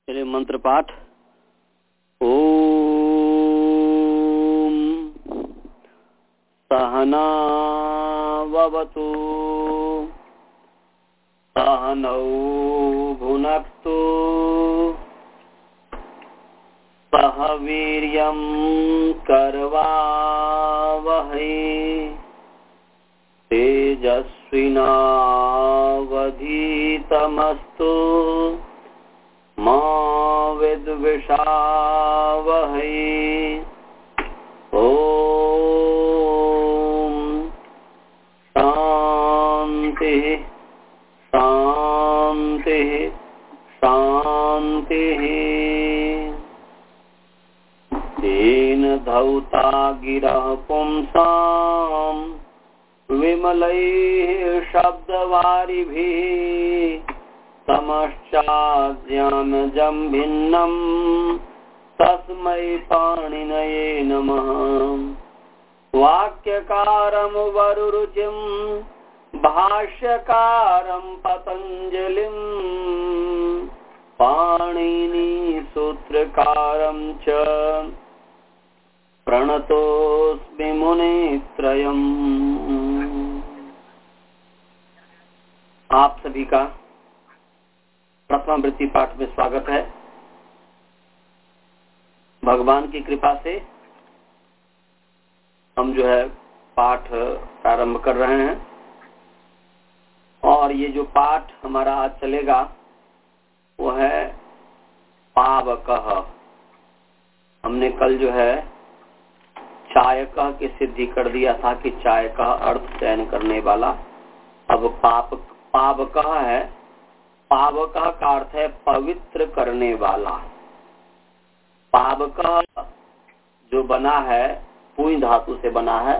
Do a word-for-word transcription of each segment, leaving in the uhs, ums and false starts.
चलिए मंत्र पाठ। ओम सहना ववतु सहनौ भुनक्तु सह वीर्यं करवावहै तेजस्विनावधीतमस्तु मा विद्विषावहै। ओम शांति शांति शांति। तेन धौता गिरः पुंसां विमलैः शब्दवारिभिः तमश्चाद्यानजं भिन्नं तस्मै पाणिनये नमः। वाक्यकारं वरुरुचिं भाष्यकारं पतञ्जलिं पाणिनी सूत्रकारं च प्रणतोऽस्मि मुनित्रयम्। आप सभी का प्रथम वृत्ति पाठ में स्वागत है। भगवान की कृपा से हम जो है पाठ प्रारंभ कर रहे हैं और ये जो पाठ हमारा आज चलेगा वो है पावकः। हमने कल जो है चायकः की सिद्धि कर दिया था कि चायकः अर्थ चयन करने वाला। अब पाप पावकः है। पावकः का अर्थ है पवित्र करने वाला। पावकः जो बना है पुई धातु से बना है।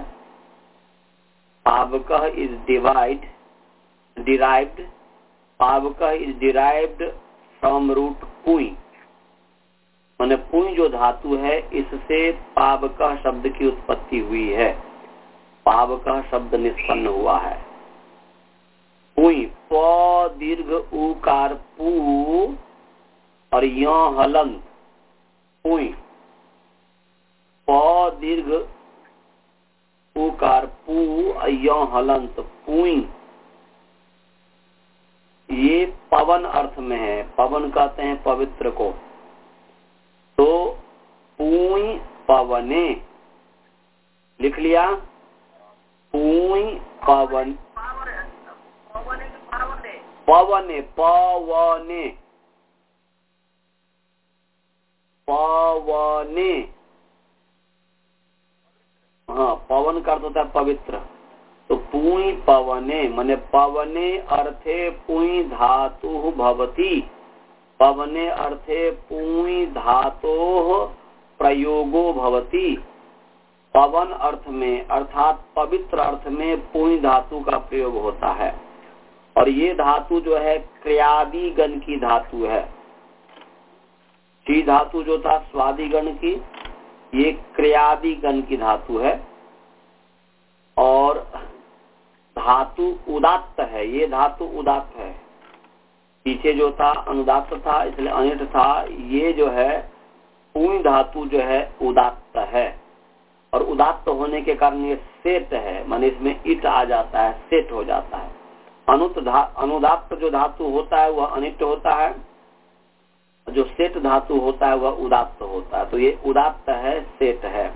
पावकः इज डिवाइड डिराइव्ड पावकः इज डिराइव्ड फ्रॉम रूट पुई। माने पुई जो धातु है इससे पावकः शब्द की उत्पत्ति हुई है। पावकः शब्द निष्पन्न हुआ है। पुई प दीर्घ उकार पू और य हलंत पुई। प दीर्घ उकार पू और य हलंत पुई। ये पवन अर्थ में है। पवन कहते हैं पवित्र को। तो पुई पवने लिख लिया। पुई पवन पवने पवने पवने हाँ पवन का अर्थ होता है पवित्र। तो पुई पवने माने पवने अर्थे पुई धातु भवति। पवने अर्थे पुई धातोः प्रयोगो भवति। पवन अर्थ में अर्थात पवित्र अर्थ में पुई धातु का प्रयोग होता है। और ये धातु जो है क्रियादि गण की धातु है। ची धातु जो था स्वादि गण की, ये क्रियादि गण की धातु है। और धातु उदात्त है। ये धातु उदात्त है। पीछे जो था अनुदात्त था इसलिए अनिट था। ये जो है पुई धातु जो है उदात्त है। और उदात्त होने के कारण ये सेट है। माने इसमें इट आ जाता है, सेट हो जाता है। अनुत धा अनुदात्त जो धातु होता है वह अनिट होता है। जो सेट धातु होता है वह उदात्त होता है। तो ये उदात्त है, सेट है।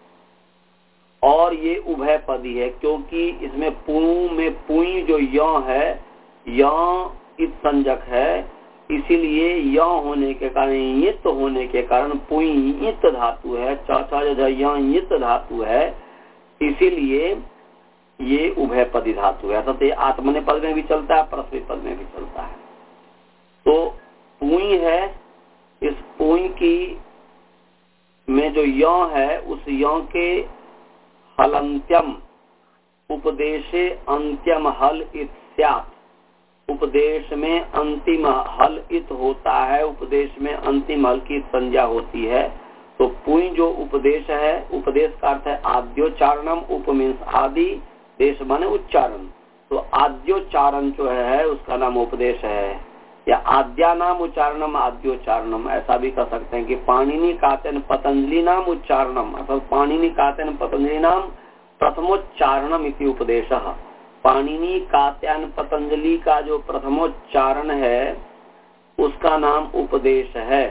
और ये उभय पदी है क्योंकि इसमें पू में पुई जो य है, य इत संजक है। इसीलिए य होने के कारण, यित होने के कारण पुई इत धातु है। चौथा जो यित धातु है इसीलिए ये उभय पदी धातु है। अर्थात ये आत्मने पद में भी चलता है, परस्मै पद में भी चलता है। तो पुई है। इस पुई की में जो य है उस य के हलंत्यम उपदेशे अंत्यम हल इत स्यात्। उपदेश में अंतिम हल इत होता है। उपदेश में अंतिम हल की संज्ञा होती है। तो पुई जो उपदेश है, उपदेश का अर्थ है आद्योच्चारणम। उप मीन्स आदि, देश माने उच्चारण। तो आद्योच्चारण जो है उसका नाम उपदेश है। या आद्या नाम उच्चारणम आद्योच्चारणम, ऐसा भी कर सकते हैं कि पाणिनि कातेन पतंजलि नाम उच्चारणम अर्थात पाणिनि कातेन पतंजलि नाम प्रथमोच्चारणम इति उपदेशः। पाणिनि कात्यायन पतंजलि का जो प्रथमोच्चारण है उसका नाम उपदेश है।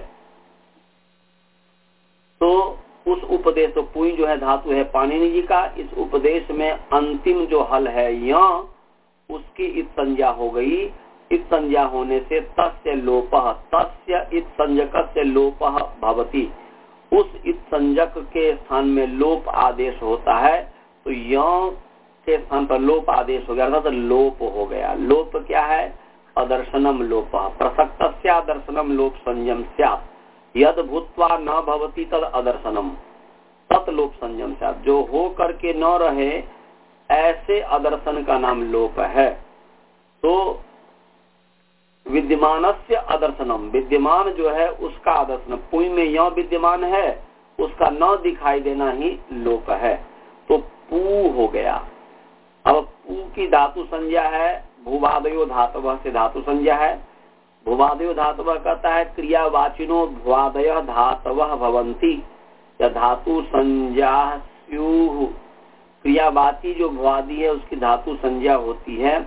तो उस उपदेश, तो पुई जो है धातु है पाणिनि जी का, इस उपदेश में अंतिम जो हल है य, उसकी इत संज्ञा हो गई। इत संज्ञा होने से तस्य लोपः, तस्य इत संज्ञकस्य लोपः भवति, उस इत संज्ञक के स्थान में लोप आदेश होता है। तो य के स्थान पर लोप आदेश हो गया, अर्थात लोप हो गया। लोप क्या है? अदर्शनम लोपः, प्रसक्तस्य दर्शनम लोप संयम स्यात्, यद भूत्वा न भवति तद अदर्शनम तत् लोप संयम स्यात्, जो हो करके न रहे ऐसे अदर्शन का नाम लोप है। तो विद्यमानस्य अदर्शनम, विद्यमान जो है उसका अदर्शन, पुई में यह विद्यमान है उसका न दिखाई देना ही लोप है। तो पू हो गया। अब पू की धातु संज्ञा है भूवादयो धातव से धातु संज्ञा है। भूवादयो धातव कहता है क्रियावाचिनो भुवादय धातव भवंती, या धातु संज्ञा स्युः, क्रियावाची जो भुवादी है उसकी धातु संज्ञा होती है,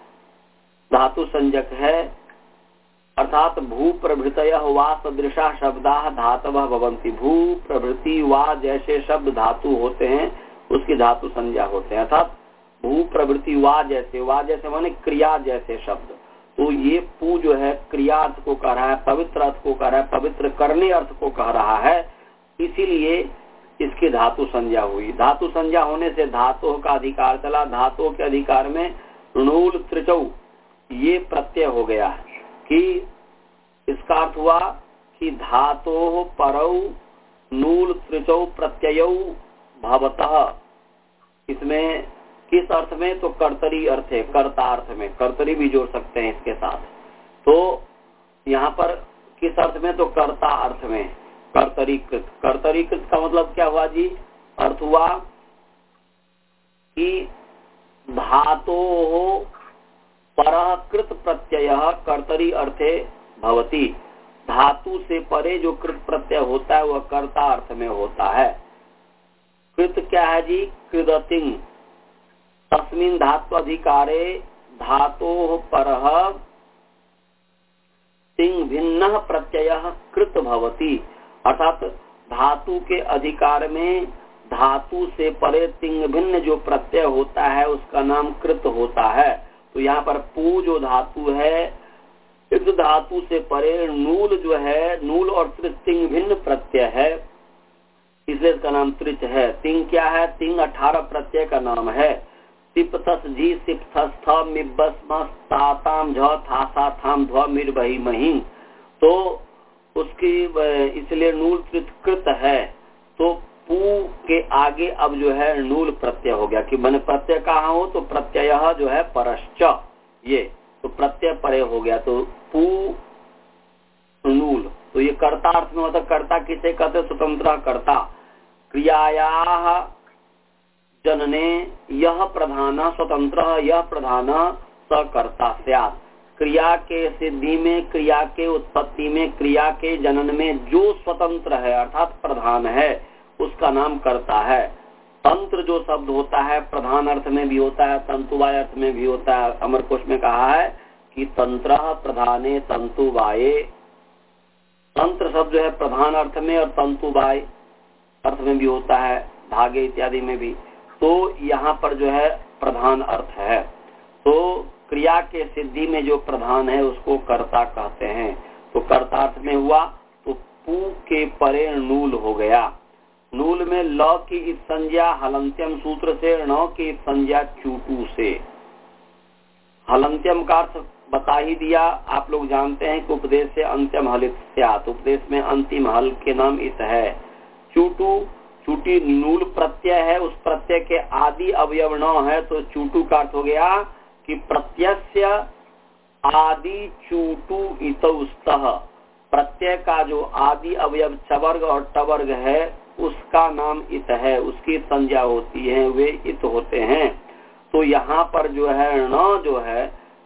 धातु संज्ञक है। अर्थात भू प्रभृतयः वा सदृशा शब्दाः धातवः भवन्ति, भू प्रभृति वा जैसे शब्द धातु होते हैं उसकी धातु संज्ञा होते हैं। अर्थात भू प्रभृति वा जैसे, वा जैसे माने क्रिया जैसे शब्द। तो ये पू जो है क्रिया अर्थ को कह रहा है, पवित्र अर्थ को कह रहा है, पवित्र करने अर्थ को कह रहा है, इसीलिए इसकी धातु संज्ञा हुई। धातु संज्ञा होने से धातु का अधिकार चला। धातु के अधिकार में णूल त्रिचौ ये प्रत्यय हो गया कि इसका अर्थ हुआ कि धातोः परौ नूल त्रिचौ प्रत्ययौ भवतः। इसमें किस अर्थ में? तो कर्तरी अर्थ है, कर्ता अर्थ में, कर्तरी भी जोड़ सकते हैं इसके साथ। तो यहाँ पर किस अर्थ में? तो कर्ता अर्थ में, कर्तरीकृत। कर्तरीकृत का मतलब क्या हुआ जी? अर्थ हुआ कि धातोः परः कृत प्रत्ययः कर्तरी अर्थे भवति, धातु से परे जो कृत प्रत्यय होता है वह कर्ता अर्थ में होता है। कृत क्या है जी? कृदतिं, तस्मिन् धातु अधिकारे धातोः परः तिंग भिन्नः प्रत्ययः कृत भवति, अर्थात धातु के अधिकार में धातु से परे तिंग भिन्न जो प्रत्यय होता है उसका नाम कृत होता है। तो यहाँ पर पू जो धातु है, इस धातु से परे नूल जो है, नूल और त्रिच तिंग भिन्न प्रत्यय है, इसलिए इसका नाम त्रिच है। तिंग क्या है? तिंग अठारह प्रत्यय का नाम है। तिप्तस जी सिप्तस्थ मिब्बस्मस्ताताम झ थासा थाम ध्व मिर बही मही, तो उसकी इसलिए नूल कृत है। तो पू के आगे अब जो है नूल प्रत्यय हो गया कि मैंने प्रत्यय कहा हो तो प्रत्यय जो है परश्च, ये तो प्रत्यय परे हो गया। तो पू नूल, तो ये कर्ता अर्थ में होता। कर्ता किसे कहते? स्वतंत्र कर्ता। क्रियायाः जनने यह प्रधान स्वतंत्र, यह प्रधान सकर्ता स्यात्, क्रिया के सिद्धि में, क्रिया के उत्पत्ति में, क्रिया के जनन में जो स्वतंत्र है अर्थात प्रधान है उसका नाम कर्ता है। तंत्र जो शब्द होता है प्रधान अर्थ में भी होता है, तंतुवाय अर्थ में भी होता है। अमरकोश में कहा है कि तंत्र प्रधाने तंतुवाये, तंत्र शब्द जो है प्रधान अर्थ में और तंतुवाय अर्थ में भी होता है, धागे इत्यादि में भी। तो यहाँ पर जो है प्रधान अर्थ है। तो क्रिया के सिद्धि में जो प्रधान है उसको कर्ता कहते हैं। तो कर्ता अर्थ में हुआ तो पू के परे नूल हो गया। नूल में ल की इस संज्ञा हलंत्यम सूत्र से, न की इस संज्ञा चूटू से। हलंत्यम का अर्थ बता ही दिया, आप लोग जानते हैं कि उपदेश से अंत्यम हलित स्यात्, उपदेश में अंतिम हल के नाम इत है। चूटू, चूटी नूल प्रत्यय है, उस प्रत्यय के आदि अवयव न है, तो चूटू का अर्थ हो गया कि प्रत्यय आदि चूटू इतौस्तः, प्रत्यय का जो आदि अवयव चवर्ग और टवर्ग है उसका नाम इत है, उसकी संज्ञा होती है, वे इत होते हैं। तो यहाँ पर जो है न जो है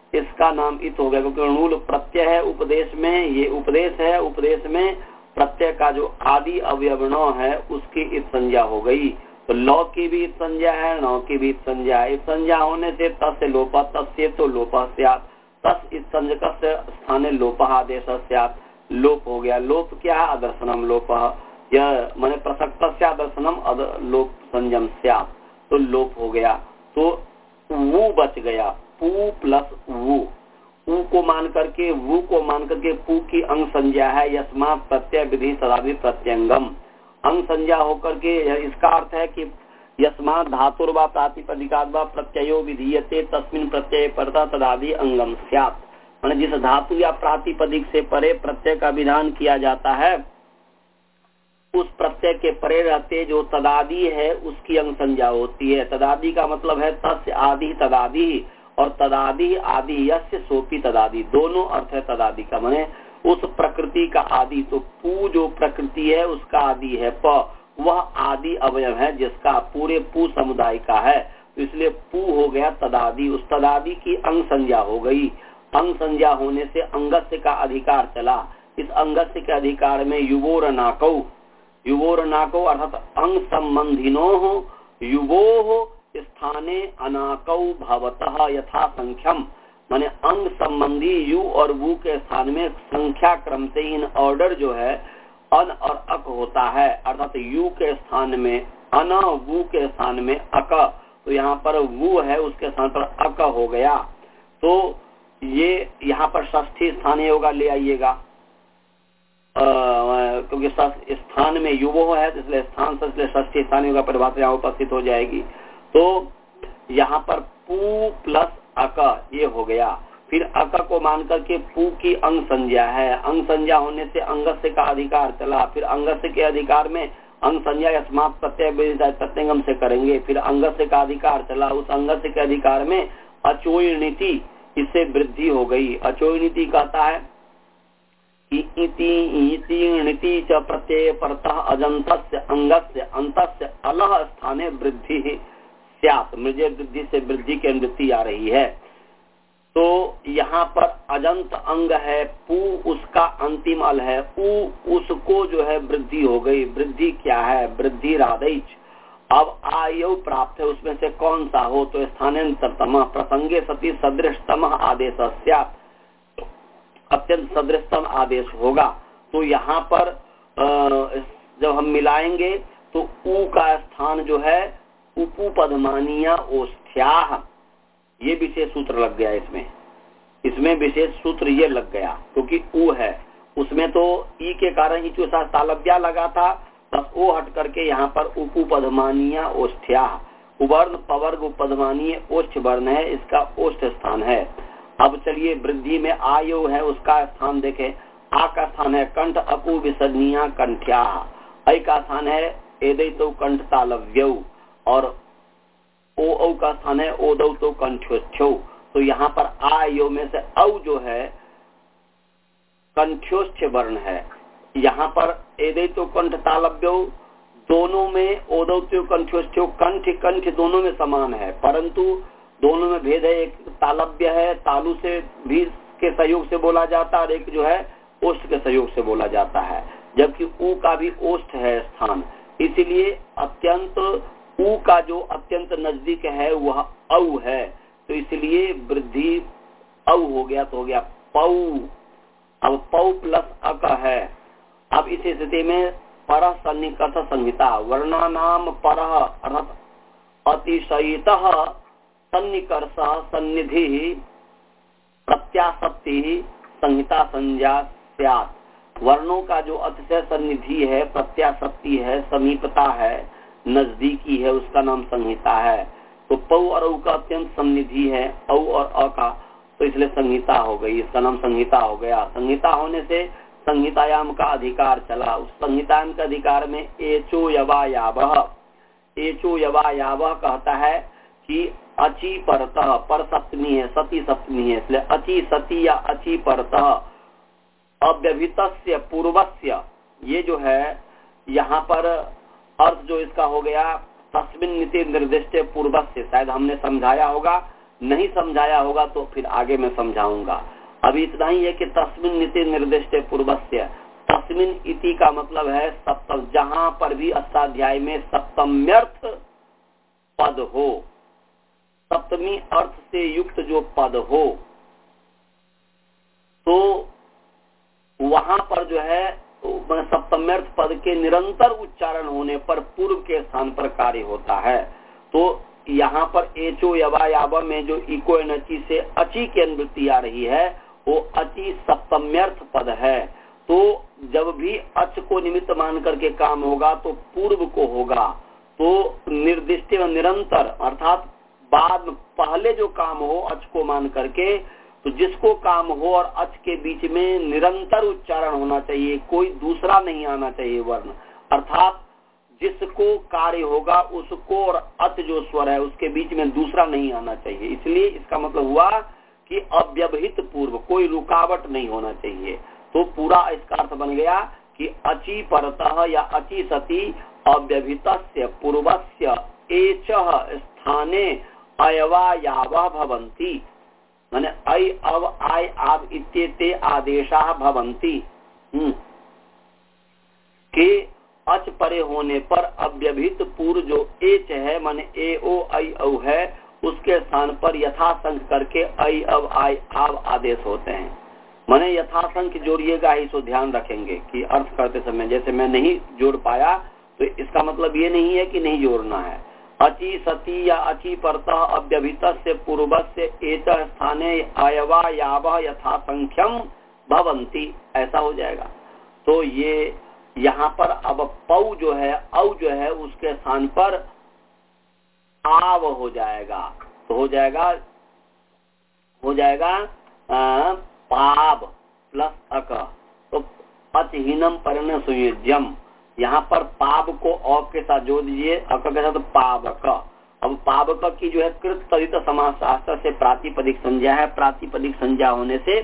इसका नाम इत हो गया, क्योंकि णुल प्रत्यय है उपदेश में, ये उपदेश है, उपदेश में प्रत्यय का जो आदि अवयव न है उसकी इत संज्ञा हो गई। तो लौ की भी इत संज्ञा है, नौ की भी इत संज्ञा है। इत संज्ञा होने से तस्य लोप, तस्य तो लोप स्यात्, तस् इत संज्ञकस्य स्थाने लोप आदेश स्यात्, लोप हो गया। लोप क्या है? अदर्शनम लोप, यह माने प्रसक्तस्य अदर्शनम लोप संयम स्यात्, तो लोप हो गया। तो वो बच गया, पू प्लस वो, ऊ को मान करके वो को मान करके पू की अंग संज्ञा है, यस्मात् प्रत्यय विधि तदादि प्रत्यंगम, अंग संज्ञा होकर के इसका अर्थ है कि यस्मात् धातुर्वा प्रातिपदिकात् वा प्रत्ययो विधीयते तस्मिन् प्रत्यय परतः तदादि अंगम स्यात्, माने जिस धातु या प्रातिपदिक से परे प्रत्यय का विधान किया जाता है उस प्रत्यय के परे रहते जो तदादि है उसकी अंग संज्ञा होती है। तदादि का मतलब है तस्य आदि तदादि, और तदादि आदि यस्य सोपी तदादि, दोनों अर्थ है तदादि का, माने उस प्रकृति का आदि। तो पू जो प्रकृति है उसका आदि है प, वह आदि अवयव है जिसका पूरे पू समुदाय का है, तो इसलिए पू हो गया तदादि, उस तदादि की अंग संज्ञा हो गई। अंग संज्ञा होने से अंगस्य का अधिकार चला। इस अंगस्य के अधिकार में युवोर नाकौ, युवोर नाकौ अर्थात अंग संबंधिनो युवो स्थाने अनाकौ भवतः यथा संख्यम, माने अंग संबंधी यु और वु के स्थान में संख्या क्रम से इन ऑर्डर जो है अन और अक होता है, अर्थात यु के स्थान में अन, वु के स्थान में अक, तो यहाँ पर वु है उसके स्थान पर अक हो गया। तो ये यहाँ पर षष्ठी स्थानीय होगा, ले आइएगा, क्योंकि स्थान में युवो है तो इसलिए स्थान से इसलिए षष्ठी स्थानीय होगा, परिभाषा यहाँ उपस्थित हो जाएगी। तो यहाँ पर पू प्लस अक ये हो गया। फिर अक को मान करके पू की अंग संज्ञा है, अंग संज्ञा होने से अंगस्य का अधिकार चला। फिर अंगस्य के अधिकार में अंग संज्ञा यस्मात् प्रत्यय प्रत्यंगम से करेंगे, फिर अंगस्य का अधिकार चला। उस अंगस्य के अधिकार में अचोयनीति, इससे वृद्धि हो गई। अचोयनीति कहता है कि इति इति नीति च प्रत्यय परतः अजंतस्य अंगस्य अंतस्य अलह स्थाने वृद्धि स्यात्, मृजे वृद्धि से वृद्धि की अनुवृत्ति आ रही है। तो यहाँ पर अजंत अंग है पू, उसका अंतिम अल है उ, उसको जो है वृद्धि हो गई। वृद्धि क्या है? वृद्धि राधैच। अब आयु प्राप्त है, उसमें से कौन सा हो? तो स्थानांतरतम प्रसंगे सती सदृशतम आदेश स्यात्, अत्यंत सदृशतम आदेश होगा। तो यहाँ पर जब हम मिलाएंगे तो उ का स्थान जो है उपुपदमानिया ओष्ठ्याः, ये विशेष सूत्र लग गया इसमें, इसमें विशेष सूत्र ये लग गया क्योंकि उ है, उसमें तो ई के कारण ही जो तालव्या लगा था, बस ओ हट करके यहाँ पर उपुपदमानिया ओष्ठ्याः, उवर्ण पवर्ग उपदमानीय ओष्ठ वर्ण है, इसका ओष्ठ स्थान है। अब चलिए वृद्धि में आयु है उसका स्थान देखें। आ का स्थान है कंठ अपु विसर्जनीया कंठ्या, ऐ का स्थान है एदैतो कंठ तालव्यौ, और ओ औ का स्थान है ओदौ तो कंठ्योष्ठ्यौ। तो यहाँ पर आयु में से औ जो है कंठ्योष्ठ वर्ण है, यहाँ पर एदैतो कंठ तालव्यौ, दोनों में ओदौ तो कंठ्योष्ठ्यौ, कंठ कंठ दोनों में समान है, परंतु दोनों में भेद है। एक तालव्य है, तालु से भी के सहयोग से बोला जाता है, और एक जो है ओष्ठ के सहयोग से बोला जाता है, जबकि ऊ का भी ओष्ठ है स्थान। इसलिए अत्यंत ऊ का जो अत्यंत नजदीक है वह औ है, तो इसलिए वृद्धि औ हो गया, तो हो गया पौ। अब पौ प्लस अक है। अब इस स्थिति में परः सन्निकर्ष संहिता, वर्णानाम परः अर्थात अतिशयितः सन्निकर्ष सन्निधि प्रत्याशक्ति संहिता संज्ञा स्यात्। वर्णों का जो अतिशय सन्निधि है, प्रत्याशक्ति है, समीपता है, नजदीकी है, उसका नाम संहिता है। तो पौ और औ का अत्यंत सन्निधि है, औ और अ का, तो इसलिए संहिता हो गई, इसका नाम संहिता हो गया। संहिता होने से संहितायाम का अधिकार चला। उस संहितायाम के अधिकार में एचो यवा यावः, एचो यवा यावः कहता है कि अची परतः, पर सप्तमी है, सती सप्तमी है, इसलिए अची सती या अची परतः अव्यभितस्य पूर्वस्य, ये जो है यहाँ पर अर्थ जो इसका हो गया तस्मिन् नीति निर्दिष्ट पूर्वस्य, शायद हमने समझाया होगा नहीं समझाया होगा तो फिर आगे मैं समझाऊंगा। अभी इतना ही है कि तस्मिन नीति निर्दिष्ट पूर्वस्य, तस्मिन इति का मतलब है सप्तम, जहां पर भी अष्टाध्याय में सप्तम्यर्थ पद हो, सप्तमी अर्थ से युक्त जो पद हो, तो वहां पर जो है सप्तम्यर्थ पद के निरंतर उच्चारण होने पर पूर्व के स्थान पर कार्य होता है। तो यहाँ पर एचो यवा यावा में जो इको एनची से अची की अनुवृत्ति आ रही है वो अची सप्तम्यर्थ पद है। तो जब भी अच को निमित्त मान करके काम होगा तो पूर्व को होगा, तो निर्दिष्ट निरंतर अर्थात बाद पहले जो काम हो अच को मान करके, तो जिसको काम हो और अच के बीच में निरंतर उच्चारण होना चाहिए, कोई दूसरा नहीं आना चाहिए वर्ण, अर्थात जिसको कार्य होगा उसको और अच जो स्वर है उसके बीच में दूसरा नहीं आना चाहिए। इसलिए इसका मतलब हुआ कि अव्यवहित पूर्व, कोई रुकावट नहीं होना चाहिए। तो पूरा इसका अर्थ बन गया कि अचि परतः या अचि सति अव्यवहितस्य पूर्वस्य एचः स्थाने अयवा यावा भवन्ति, माने ऐ अव आय आव इत्येते आदेशाः भवन्ति, के अच परे होने पर अव्यवहित पूर्व जो एच है माने ए ओ आई औ है उसके स्थान पर यथासंख्य करके ऐ अव आय आव आदेश होते हैं। माने यथासंख्य जोड़िएगा, इसको ध्यान रखेंगे कि अर्थ करते समय जैसे मैं नहीं जोड़ पाया तो इसका मतलब ये नहीं है कि नहीं जोड़ना है। अचि सति या अचि परतः अव्यवहितस्य पूर्वस्य एच स्थाने अयवा यावा यथासंख्यम भवन्ति, ऐसा हो जाएगा। तो ये यहाँ पर अब पौ जो है औ जो है उसके स्थान पर आव हो जाएगा, तो हो जाएगा हो जाएगा आ, पाब प्लस अक, तो अचहीनम परिण सुयुज्यम, यहाँ पर पाब को औ के साथ जोड़ दीजिए, अक के साथ पावक। अब पावक की जो है कृत तदित समास शास्त्र से प्रातिपदिक संज्ञा है, प्रातिपदिक संज्ञा होने से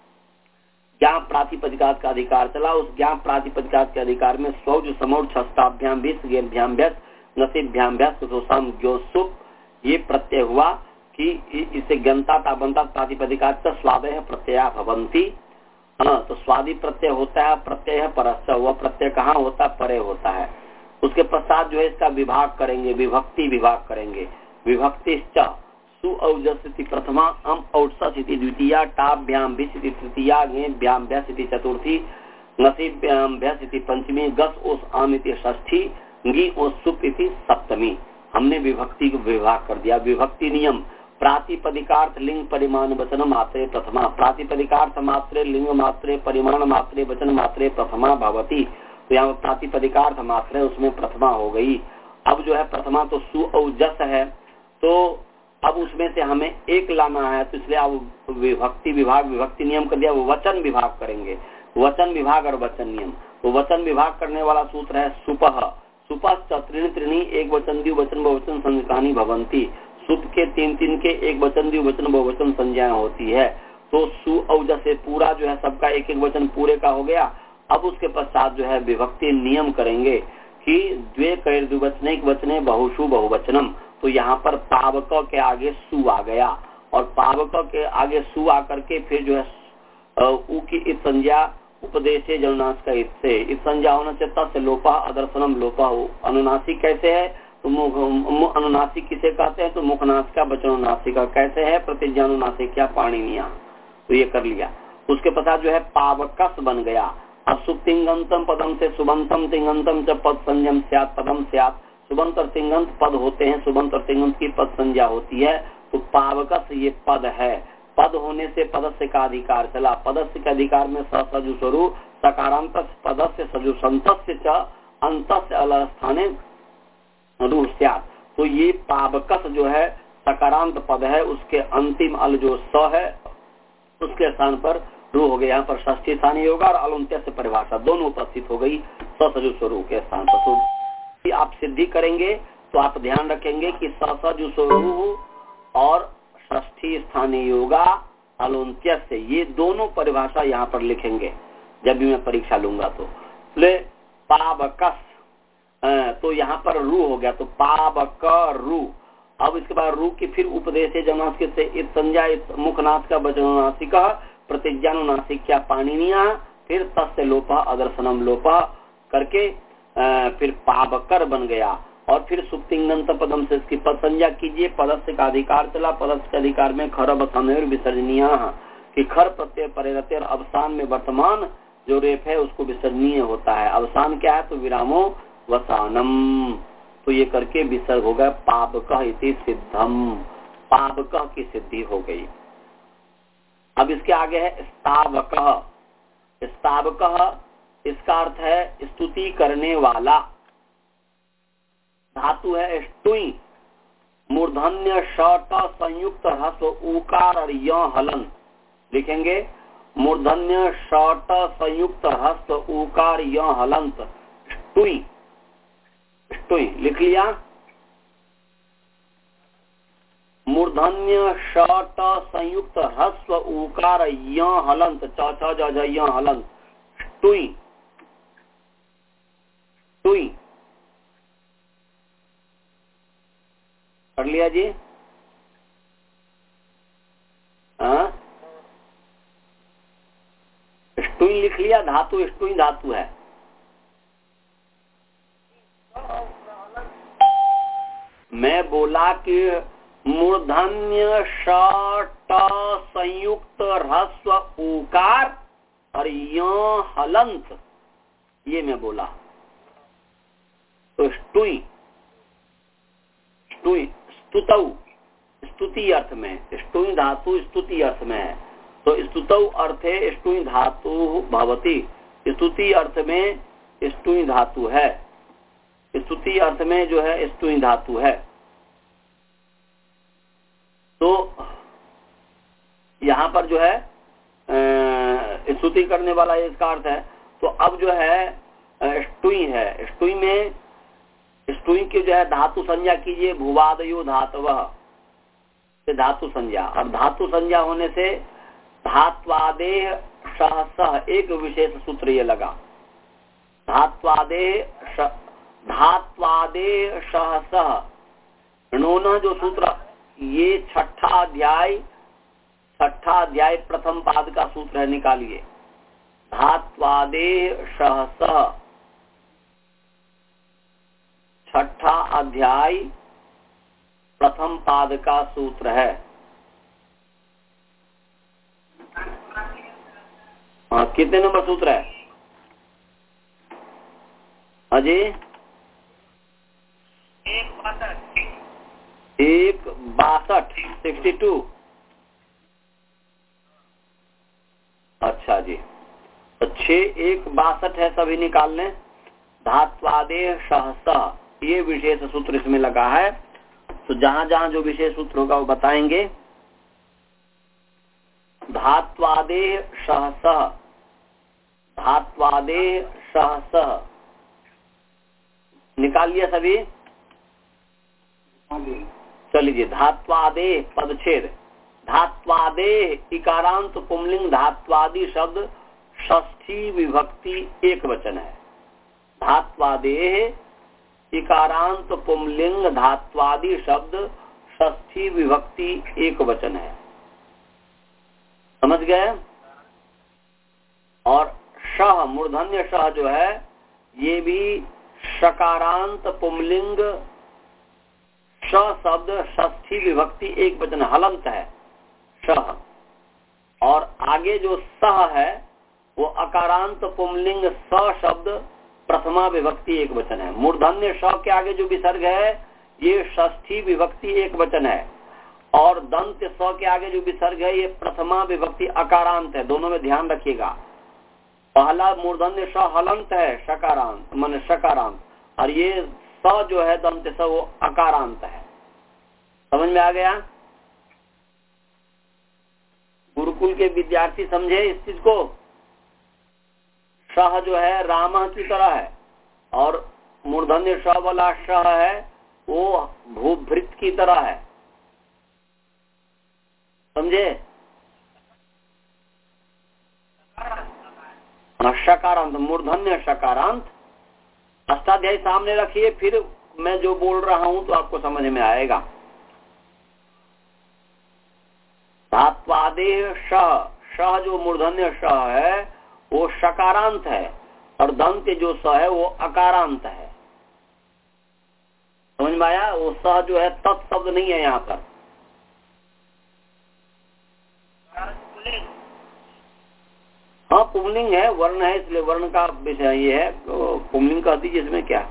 ज्ञान प्रातिपदिकात का अधिकार चला। उस ज्ञान प्रातिपदिकात के अधिकार में स्वज समौर छस्ताभ्याम भी गेभ्याम व्यस्त नसीभ्याम व्यस्त सुसम ज्योसुप ये प्रत्यय हुआ कि इसे गंता ताबंता प्रातिपदिकात स्वादय प्रत्यय भवंती। हाँ, तो स्वादि प्रत्यय होता है, प्रत्यय है परस्य, वह प्रत्यय कहाँ होता है, परे होता है। उसके पश्चात जो है इसका विभाग करेंगे, विभक्ति विभाग करेंगे। विभक्ति सु औजस्ति प्रथमा अम औत्सति द्वितीया टाभ्याम भिस्ति तृतीया गेभ्याम भ्यस्ति चतुर्थी नसीभ्याम भ्यस्ति पंचमी गस ओस आम इति षष्ठी गी ओस सुप इति सप्तमी। हमने विभक्ति को विभाग कर दिया। विभक्ति नियम प्रातिपदिकार्थ लिंग परिमाण वचन मात्रे प्रथमा, प्रातिपदिकार्थ मात्रे लिंग मात्रे परिमाण मात्रे वचन मात्रे प्रथमा भवती। तो यहाँ प्रातिपदिकार्थ मात्रे उसमें प्रथमा हो गई। अब जो है प्रथमा तो सु औजस है, तो अब उसमें से हमें एक लाना है, तो इसलिए अब विभक्ति विभाग विभक्ति नियम कर दिया। वो वचन विभाग करेंगे, वचन विभाग और वचन नियम। तो वचन विभाग करने वाला सूत्र है सुपह, सुपश्च त्रीणि त्रीणि एक वचन द्विवचन बहुवचन संज्ञानि भवन्ति। सुप के तीन तीन के एक वचन द्विवचन बहुवचन संज्ञाएं होती है। तो सु औजस से पूरा जो है सबका एक एक वचन पूरे का हो गया। अब उसके पश्चात जो है विभक्ति नियम करेंगे कि द्वे कैर द्विवचनिक वचने बहुशु बहुवचनम। तो यहाँ पर पावक के आगे सु आ गया और पावक के आगे सु आकर के फिर जो है उ की इस संज्ञा उपदेशे जनुनाश का इससे इस संज्ञा होने से तस्य लोपा अदर्शनम लोपा हो। अनुनासिक कैसे है तो मुख अनुनासिक किसे कहते हैं तो मुखनासिका वचनोनासिका कैसे है प्रतिज्ञानुनासिका पाणिनिया। तो ये कर लिया। उसके पश्चात जो है पावकस बन गया। अब सुतिंगंतम पदम से सुबंतम तिंगंतम च पद संयम स्यात् पदम स्यात्। सुबंत और तिंगंत पद होते हैं, सुबंत और तिंगंत की पद संज्ञा होती है। तो पावकस ये पद है। पद होने से पदस्य का अधिकार चला। पदस्य के अधिकार में सजु स्वरूप सकारांत पदस्य सजु संतस्य च अंतस्य अल स्थाने रूह स्यात्। तो ये पावकस जो है सकारांत पद है, उसके अंतिम अल जो स है उसके स्थान पर रू हो गया। यहाँ पर षष्ठी स्थानीय होगा और अलुंत्य से परिभाषा दोनों उपस्थित हो गई सजु स्वरूप के स्थान पर। तो आप सिद्धि करेंगे तो आप ध्यान रखेंगे कि सजु स्वरूप और षष्ठी स्थानीय योगा अलुंत्य से ये दोनों परिभाषा यहाँ पर लिखेंगे जब भी मैं परीक्षा लूंगा। तो पावकस तो यहाँ पर रू हो गया। तो पावक रू अब इसके बाद रू की फिर उपदेश है जनास्कित से इत संज्ञा इत मुखनाथ का वचनासिक प्रतिज्ञानुनासिक क्या पाणिनिया, फिर तस्य लोपा अदर्शनम लोपा करके आ, फिर पावकर बन गया। और फिर सुप्तिंगंत पदम से इसकी पद संज्ञा कीजिए। पदस्य का अधिकार चला, पदस्य के अधिकार में खर बसाने विसर्जनीय कि खर प्रत्यय परेरते और अवसान में वर्तमान जो रेप है उसको विसर्जनीय होता है। अवसान क्या है तो विरामो वसानम, तो ये करके विसर्ग हो गया पावकः इति सिद्धम, पावकः की सिद्धि हो गई। अब इसके आगे है स्तावकः। स्तावकः इसका अर्थ है स्तुति करने वाला। धातु है ष्टुई, मूर्धन्य षट संयुक्त ह्रस्व उकार और य हलन लिखेंगे। मूर्धन्य षट संयुक्त ह्रस्व उकार य हलंत ष्टुई, ष्टुई लिख लिया। मूर्धन्य षट संयुक्त ह्रस्व उकार य हलंत च छ ज झ य हलंत ष्टुई, ष्टुई कर लिया जी। हाँ ष्टुई लिख लिया। धातु ष्टुई धातु है। मैं बोला कि मूर्धन्य षट संयुक्त ह्रस्व उकार और य हलंत, ये मैं बोला। तो ष्टुई, ष्टुई स्तुतौ स्तुति अर्थ में, ष्टुई धातु स्तुति अर्थ में है। तो स्तुतौ अर्थे ष्टुई धातु भवति, स्तुति अर्थ में ष्टुई धातु है। स्तुति अर्थ में जो है ष्टुई धातु है। तो यहाँ पर जो है स्तुति करने वाला इसका अर्थ है। तो अब जो है ष्टुई है, ष्टुई में ष्टुई की जो है धातु संज्ञा कीजिए। भुवादयो धातवः से धातु संज्ञा, और धातु संज्ञा होने से धात्वादेह सहसह एक विशेष सूत्र ये लगा। धात्वादेह धात्वादेह सहसह णोना जो सूत्र, ये छठा अध्याय छठा अध्याय प्रथम पाद का सूत्र है, निकालिए। धात्वादेह सहसह छठा अध्याय प्रथम पाद का सूत्र है। हाँ कितने नंबर सूत्र है अजय? एक बासठ सिक्सटी टू। अच्छा जी, तो छह एक बासठ है, सभी निकाल लें। धात्वादेह सहसह ये विशेष सूत्र इसमें लगा है। तो जहां जहां जो विशेष सूत्र होगा वो बताएंगे। धात्वादेह सहसह, धात्वादेह सहसह निकाल लिया सभी? चलिए, धात्वादेह पदच्छेद। धात्वादेह इकारांत पुंलिंग धात्वादि शब्द षष्ठी विभक्ति एक वचन है। धात्वादेह इकारांत पुंलिंग धात्वादि शब्द षष्ठी विभक्ति एक वचन है। समझ गए? और शह मूर्धन्य शह जो है ये भी शकारांत पुंलिंग श शब्द षष्ठी विभक्ति एक वचन हलंत है शह। और आगे जो सह है वो अकारांत पुंलिंग स शब्द प्रथमा विभक्ति एक वचन है। मूर्धन्य श के आगे जो विसर्ग है ये षष्ठी विभक्ति एक वचन है, और दंत स के आगे जो विसर्ग है ये प्रथमा विभक्ति अकारांत है। दोनों में ध्यान रखिएगा। पहला मूर्धन्य श हलंत है शकारांत मान शकारांत, और ये स जो है दंत स वो अकारांत है। समझ में आ गया? गुरुकुल के विद्यार्थी समझे इस चीज को। शह जो है राम की तरह है, और मूर्धन्य श वाला शह है वो भूभृत की तरह है। समझे? शकारांत मूर्धन्य शकारांत। अष्टाध्यायी सामने रखिए, फिर मैं जो बोल रहा हूं तो आपको समझ में आएगा। धात्वादेह श, श जो मूर्धन्य श है वो शकारांत है और दंत जो स है वो अकारांत है। समझ में आया? वो स जो है तत्शब्द नहीं है यहाँ पर। हाँ पुंलिंग है, वर्ण है, इसलिए वर्ण का विषय ये है। पुंलिंग कह दीजिए, इसमें क्या।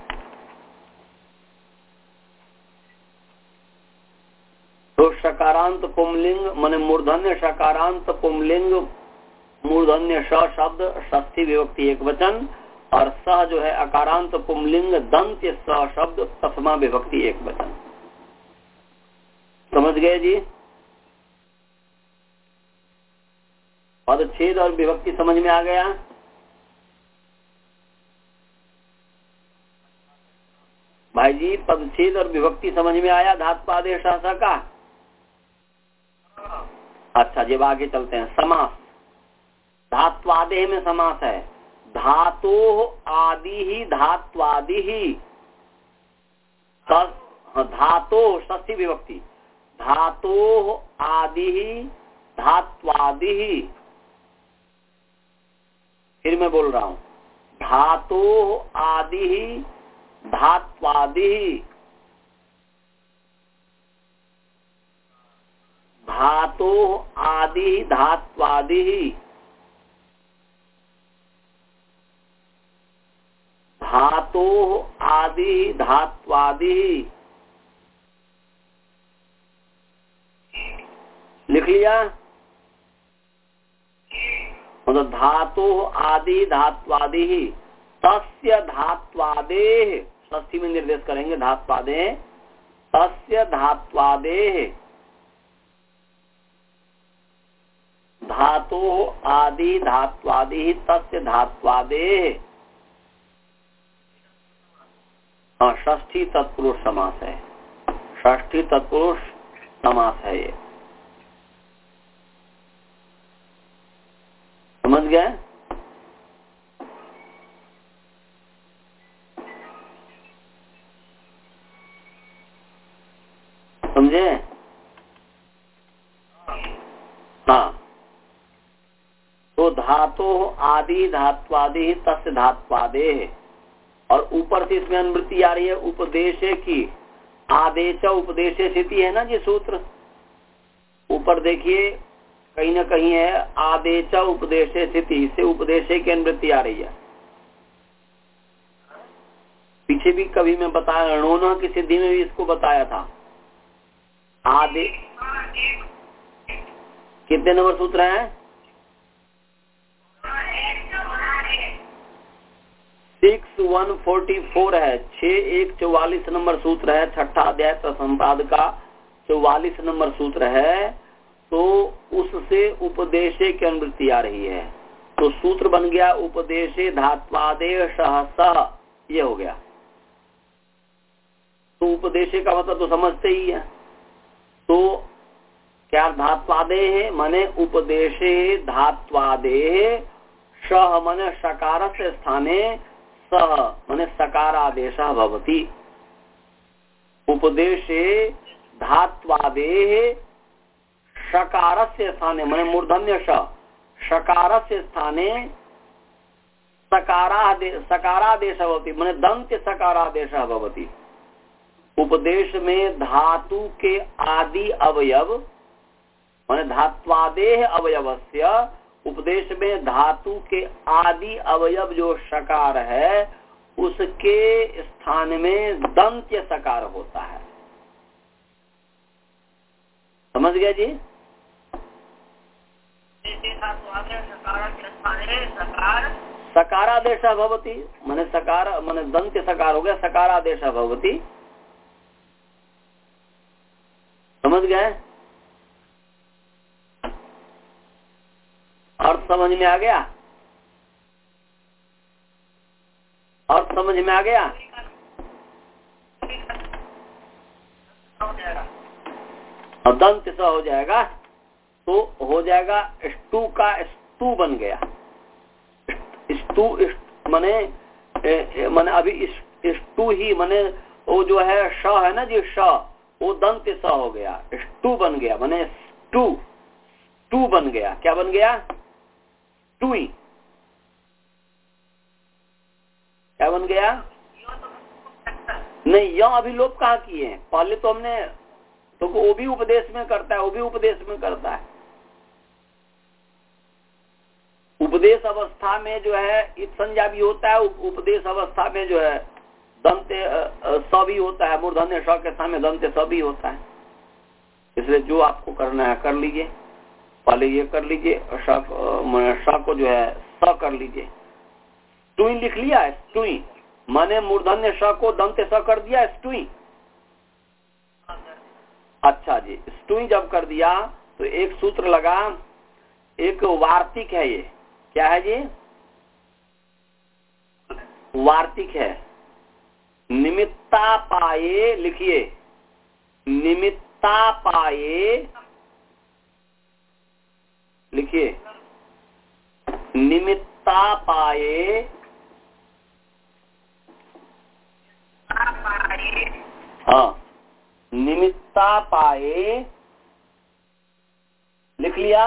तो शकारांत पुंलिंग माने मूर्धन्य शकारांत पुंलिंग मूर्धन्य श शब्द षष्ठी विभक्ति एक वचन, और स जो है अकारांत पुंलिंग दंत्य स शब्द तस्मा विभक्ति एक वचन। समझ गए जी? पदच्छेद और विभक्ति समझ में आ गया? भाई जी पदच्छेद और विभक्ति समझ में आया धात्वादेश का? अच्छा जब आगे चलते हैं। समास, धात्वादेह में समास है। धातो आदि ही धात्वादि ही, धातो षष्ठी विभक्ति, धातो आदि ही धात्वादि ही। फिर मैं बोल रहा हूं, धातो आदि ही धात्वादि ही, धातो आदि धात्वादि ही, धातो आदि धात्वादि ही। लिख लिया? मतलब धातो आदि धात्वादि ही, तस्य धात्वादेह, षष्ठी में निर्देश करेंगे धात्वादेह, तस्य धात्वादेह, धातो आदि धात्वादि तस्य धात्वादेह। हाँ षष्ठी तत्पुरुष समास है, षष्ठी तत्पुरुष समास है ये। समझ गए? समझे? हाँ तो धातो आदि धात्वादि तस्य धात्वादेह, और ऊपर से इसमें अनुवृत्ति आ रही है उपदेश की। आदेश उपदेश स्थिति है ना जी सूत्र, ऊपर देखिए कहीं ना कहीं है आदेश उपदेश स्थिति, से उपदेश की अनुवृत्ति आ रही है। पीछे भी कभी मैं बताया, णोना की सिद्धि में भी इसको बताया था। आदे कितने नंबर सूत्र है? सिक्स वन फोर्टी फोर है, छह एक चौवालीस नंबर सूत्र है, छठा अध्याय संपाद का चौवालीस नंबर सूत्र है। तो उससे उपदेशे की अनुवृत्ति आ रही है, तो सूत्र बन गया उपदेशे धात्वादेह सहसा, ये हो गया। तो उपदेशे का मतलब तो समझते ही है। तो क्या धात्वादेह है? माने उपदेशे धात्वादेह, सह माने सकार से स्थाने, सह माने सकारादेश भवति। उपदेशे धात्वादेह सकार से स्थाने माने मूर्धन्य श, सकार से स्थाने सकारादेश सकारादेश भवति माने दंत सकारादेश भवति। उपदेश में धातु के आदि अवयव माने धात्वादेह अवयवस्य, उपदेश में धातु के आदि अवयव जो सकार है उसके स्थान में दंत्य सकार होता है। समझ गया जी? सकारादेश भवति माने सकार माने दंत्य सकार हो गया, सकारादेश भवति। समझ गए? और समझ में आ गया? और समझ में आ गया? और दंत सा हो जाएगा तो हो जाएगा स्टू का स्टू बन गया। स्टू माने माने अभी स्टू ही माने वो जो है श है ना जी, श वो दंत सा हो गया, स्टू बन गया माने स्टू, टू बन गया। क्या बन गया? टूई। क्या बन गया? नहीं, यह अभी लोप कहाँ किए हैं? पहले तो हमने तो वो भी उपदेश में करता है, वो भी उपदेश में करता है। उपदेश अवस्था में जो है इत संज्ञा भी होता है, उपदेश अवस्था में जो है दंते स भी होता है, मूर्धन्य स के सामने दंते स भी होता है। इसलिए जो आपको करना है कर लीजिए, पहले ये कर लीजिए, स को जो है स कर लीजिए। स्टुई लिख लिया है, स्टुई माने मूर्धन्य स को दंते स कर दिया, स्टुई। अच्छा जी, स्टुई जब कर दिया तो एक सूत्र लगा, एक वार्तिक है। ये क्या है जी? वार्तिक है। निमित्ता पाए, लिखिए, निमित्ता पाए, लिखिए, निमित्ता पाए, हाँ, निमित्ता पाए, लिख लिया?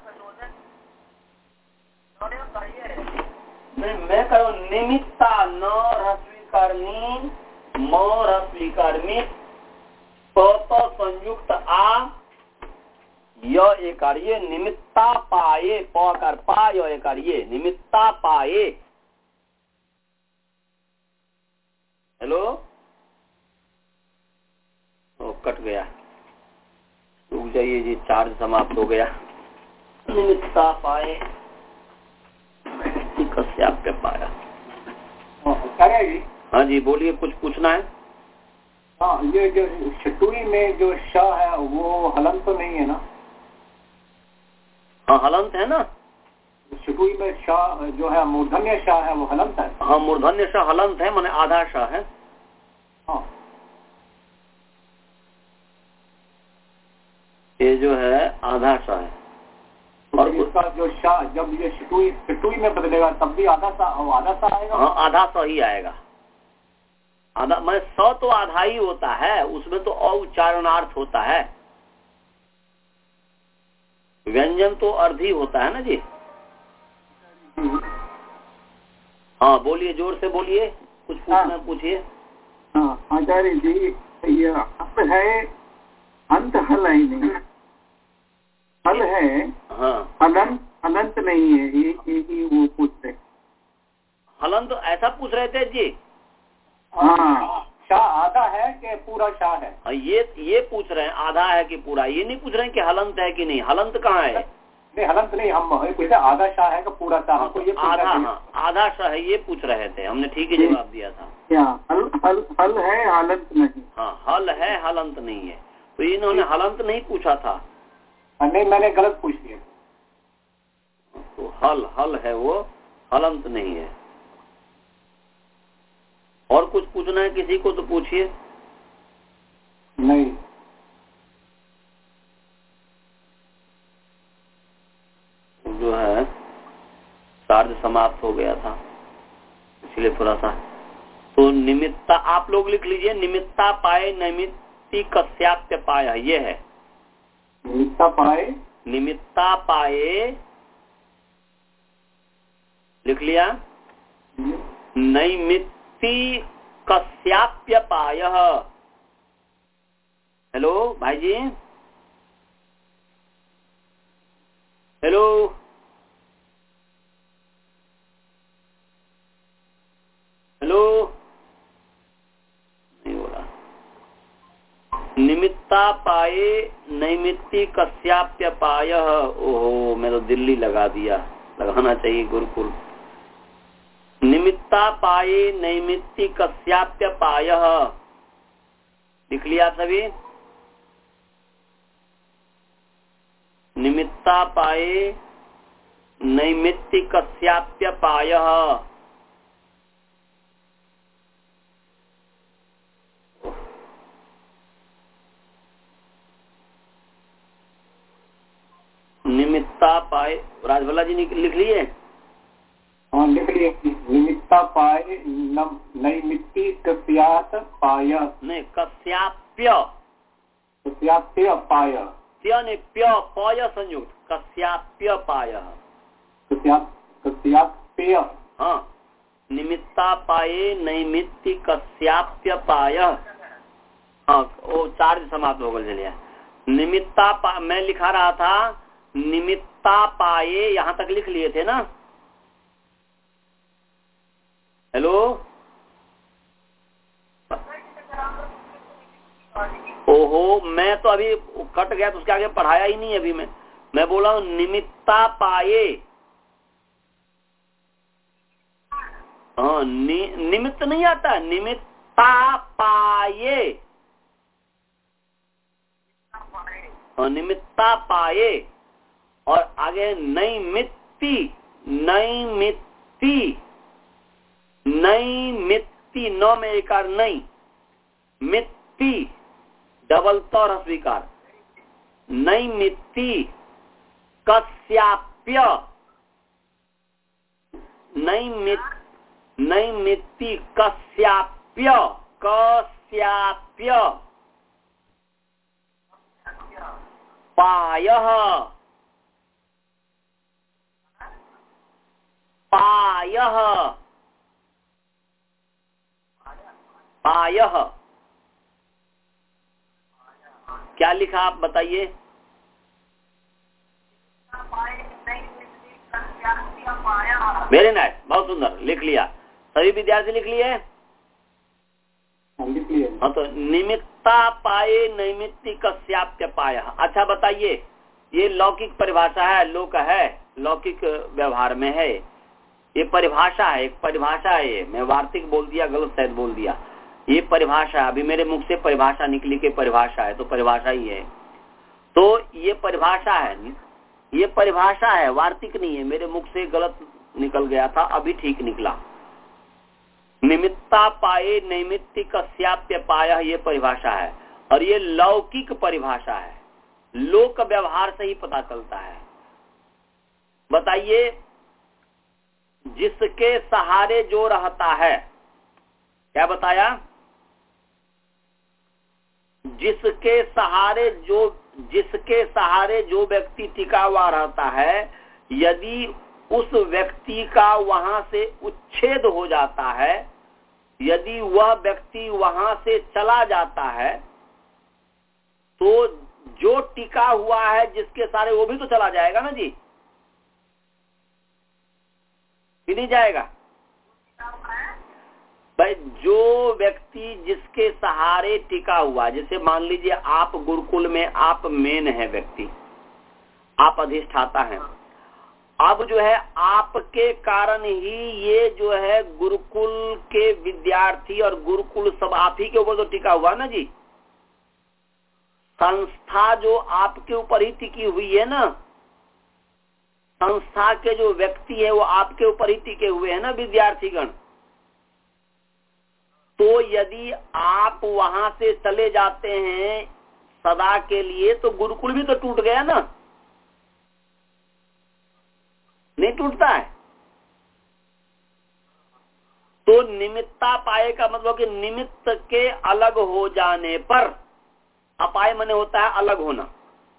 नहीं, मैं करो निमित्ता न रस्वी करनी म रस्वी कर्मी प संयुक्त आ य एकार, ये निमित्ता पाए, प कर पा य एकार, ये निमित्ता पाए। हेलो, ओ कट गया, रुक जाइए जी, चार्ज समाप्त हो गया। निमित्ता पाए कश्यप पे पाया। जी हाँ जी बोलिए, कुछ पूछना है? हाँ, ये जो शटुई में जो श है वो हलंत तो नहीं है ना? हाँ हलंत है ना। शटुई में श जो है मूर्धन्य श है वो हलंत है। हाँ मूर्धन्य श हलंत है, माने आधा श है। हाँ, ये जो है आधा सा है। और इसका जो शाह जब ये शटुई शटुई में बदलेगा तब भी आधा सा आधा सा आएगा। हाँ आधा सा ही आएगा। आधा मैं सौ तो आधा ही होता है, उसमें तो औच्चारणार्थ होता है, व्यंजन तो अर्धी होता है ना जी। हाँ बोलिए, जोर से बोलिए, कुछ पूछना पूछिए। हाँ आचार्य जी, ये अंत है, अंत हल है नहीं, हल है। हाँ अनंत अनंत नहीं है, ये ये वो पूछते। हलंत ऐसा पूछ रहे थे जी। हाँ, शाह आधा है कि पूरा शाह है? हाँ, ये ये पूछ रहे हैं आधा है कि पूरा, ये नहीं पूछ रहे हैं कि हलंत है कि नहीं। हलंत कहाँ है? नहीं हलंत नहीं, हम पूछते आधा शाह है कि पूरा शाह। हाँ, तो ये आधा, हाँ आधा शाह है ये पूछ रहे थे, हमने ठीक ही जवाब दिया था। क्या हल हल हल है हलंत नहीं? हाँ हल है हलंत नहीं है, तो इन्होंने हलंत नहीं पूछा था। नहीं मैंने गलत पूछ लिया। तो हल हल है वो, हलंत नहीं है। और कुछ पूछना है किसी को तो पूछिए। नहीं, जो है चार्ज समाप्त हो गया था इसलिए थोड़ा सा। तो निमित्ता आप लोग लिख लीजिए, निमित्ता पाए नैमित्ति कस्याप्य पाया, ये है निमित्ता पाए, निमित्ता पाए, लिख लिया? नैमित्ति कस्याप्य पाय। हेलो भाई जी, हेलो, हेलो, नहीं हो रहा। निमित्ता पाए नैमित्ति कस्याप्य पाय। ओहो मैं तो दिल्ली लगा दिया, लगाना चाहिए गुरुकुल। निमित्ता पाए नैमित्ति कस्याप्य पाय, लिख लिया सभी? निमित्ता पाए नैमित्ति कस्याप्य पाय। निमित्ता पाए, राजभला जी लिख लिए? हाँ लिख लिए। निमित्ता पाए नैमित्ति कस्यात पाय, नहीं कस्याप्य, कस्याप्य पाय। त्य ने प्य पय संयुक्त कस्याप्य पाय। कस्याप्य हाँ, निमित्ता पाये नैमित्ति कस्याप्य पाय। हाँ, वो चार समाप्त हो गया। निमित्ता पा, मैं लिखा रहा था निमित्ता पाये, यहां तक लिख लिए थे ना। हेलो, ओहो, मैं तो अभी कट गया तो उसके आगे पढ़ाया ही नहीं अभी। मैं मैं बोला हूं निमित्ता पाये। हाँ, नि, निमित्त नहीं आता, निमित्ता पाये। हाँ, निमित्ता पाये। और आगे नैमित्ति, नैमित्ति, नैमित्ति, नौ में एकार नहीं, मित्ति डबल तौर स्वीकार, नैमित्ति कस्याप्य, नैमित नैमित्ति कस्याप्य, कस्याप्य पायः, पायः, पायः। क्या लिखा आप बताइए? वेरी नाइस, बहुत सुंदर लिख लिया। सभी विद्यार्थी लिख लिए? हाँ, तो निमित्ता पाये नैमित्ति कस्याप्य पायः। अच्छा बताइए, ये लौकिक परिभाषा है, लोक है, लौकिक व्यवहार में है, ये परिभाषा है, एक परिभाषा है। ये मैं वार्तिक बोल दिया, गलत शायद बोल दिया। ये परिभाषा, अभी मेरे मुख से परिभाषा निकली कि परिभाषा है, तो परिभाषा ही है। तो ये परिभाषा है, ये परिभाषा है, वार्तिक नहीं है। मेरे मुख से गलत निकल गया था, अभी ठीक निकला। निमित्ता पाये नैमित्ति कस्याप्य पायः, ये परिभाषा है। और ये लौकिक परिभाषा है, लोक व्यवहार से ही पता चलता है। बताइए, जिसके सहारे जो रहता है, क्या बताया? जिसके सहारे जो जिसके सहारे जो व्यक्ति टिका हुआ रहता है, यदि उस व्यक्ति का वहां से उच्छेद हो जाता है, यदि वह व्यक्ति वहां से चला जाता है, तो जो टिका हुआ है जिसके सहारे, वो भी तो चला जाएगा ना जी, कि नहीं जाएगा भाई? जो व्यक्ति जिसके सहारे टिका हुआ, जैसे मान लीजिए आप गुरुकुल में, आप मेन है व्यक्ति, आप अधिष्ठाता हैं। अब जो है आपके कारण ही ये जो है गुरुकुल के विद्यार्थी और गुरुकुल सब आप ही के ऊपर तो टिका हुआ ना जी। संस्था जो आपके ऊपर ही टिकी हुई है ना, संस्था के जो व्यक्ति है वो आपके ऊपर ही टिके हुए हैं ना, विद्यार्थीगण। तो यदि आप वहां से चले जाते हैं सदा के लिए, तो गुरुकुल भी तो टूट गया ना, नहीं टूटता है? तो निमित्ता पाए का मतलब कि निमित्त के अलग हो जाने पर, अपाय माने होता है अलग होना।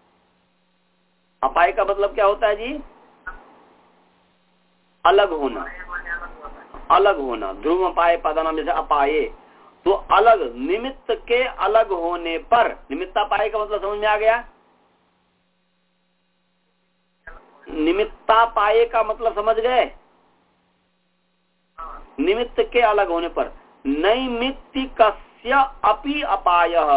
अपाय का मतलब क्या होता है जी? अलग होना, अलग होना। ध्रुव अपाय पदानाम, जैसे अपाये, तो अलग, निमित्त के अलग होने पर। निमित्ता पाए का मतलब समझ में आ गया? निमित्ता पाए का मतलब समझ गए? निमित्त के अलग होने पर। नैमित्तिकस्य अपि अपायः,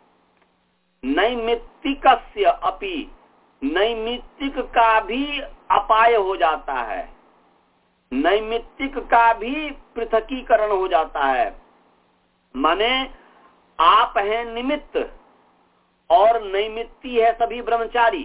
नैमित्तिकस्य अपि, नैमित्तिक का भी अपाय हो जाता है, नैमित्तिक का भी पृथकीकरण हो जाता है। माने आप हैं निमित्त और नैमित्ति है सभी ब्रह्मचारी।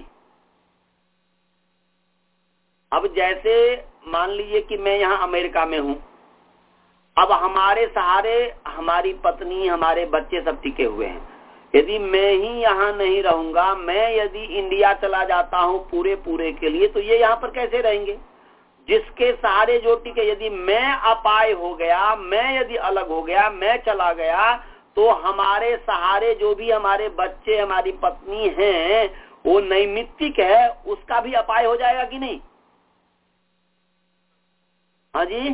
अब जैसे मान लीजिए कि मैं यहाँ अमेरिका में हूँ, अब हमारे सहारे हमारी पत्नी, हमारे बच्चे सब टिके हुए हैं। यदि मैं ही यहाँ नहीं रहूंगा, मैं यदि इंडिया चला जाता हूँ पूरे पूरे के लिए, तो ये यहाँ पर कैसे रहेंगे? जिसके सहारे जो टिके, यदि मैं अपाय हो गया, मैं यदि अलग हो गया, मैं चला गया, तो हमारे सहारे जो भी हमारे बच्चे, हमारी पत्नी हैं, वो नैमित्तिक है, उसका भी अपाय हो जाएगा कि नहीं? हाँ जी,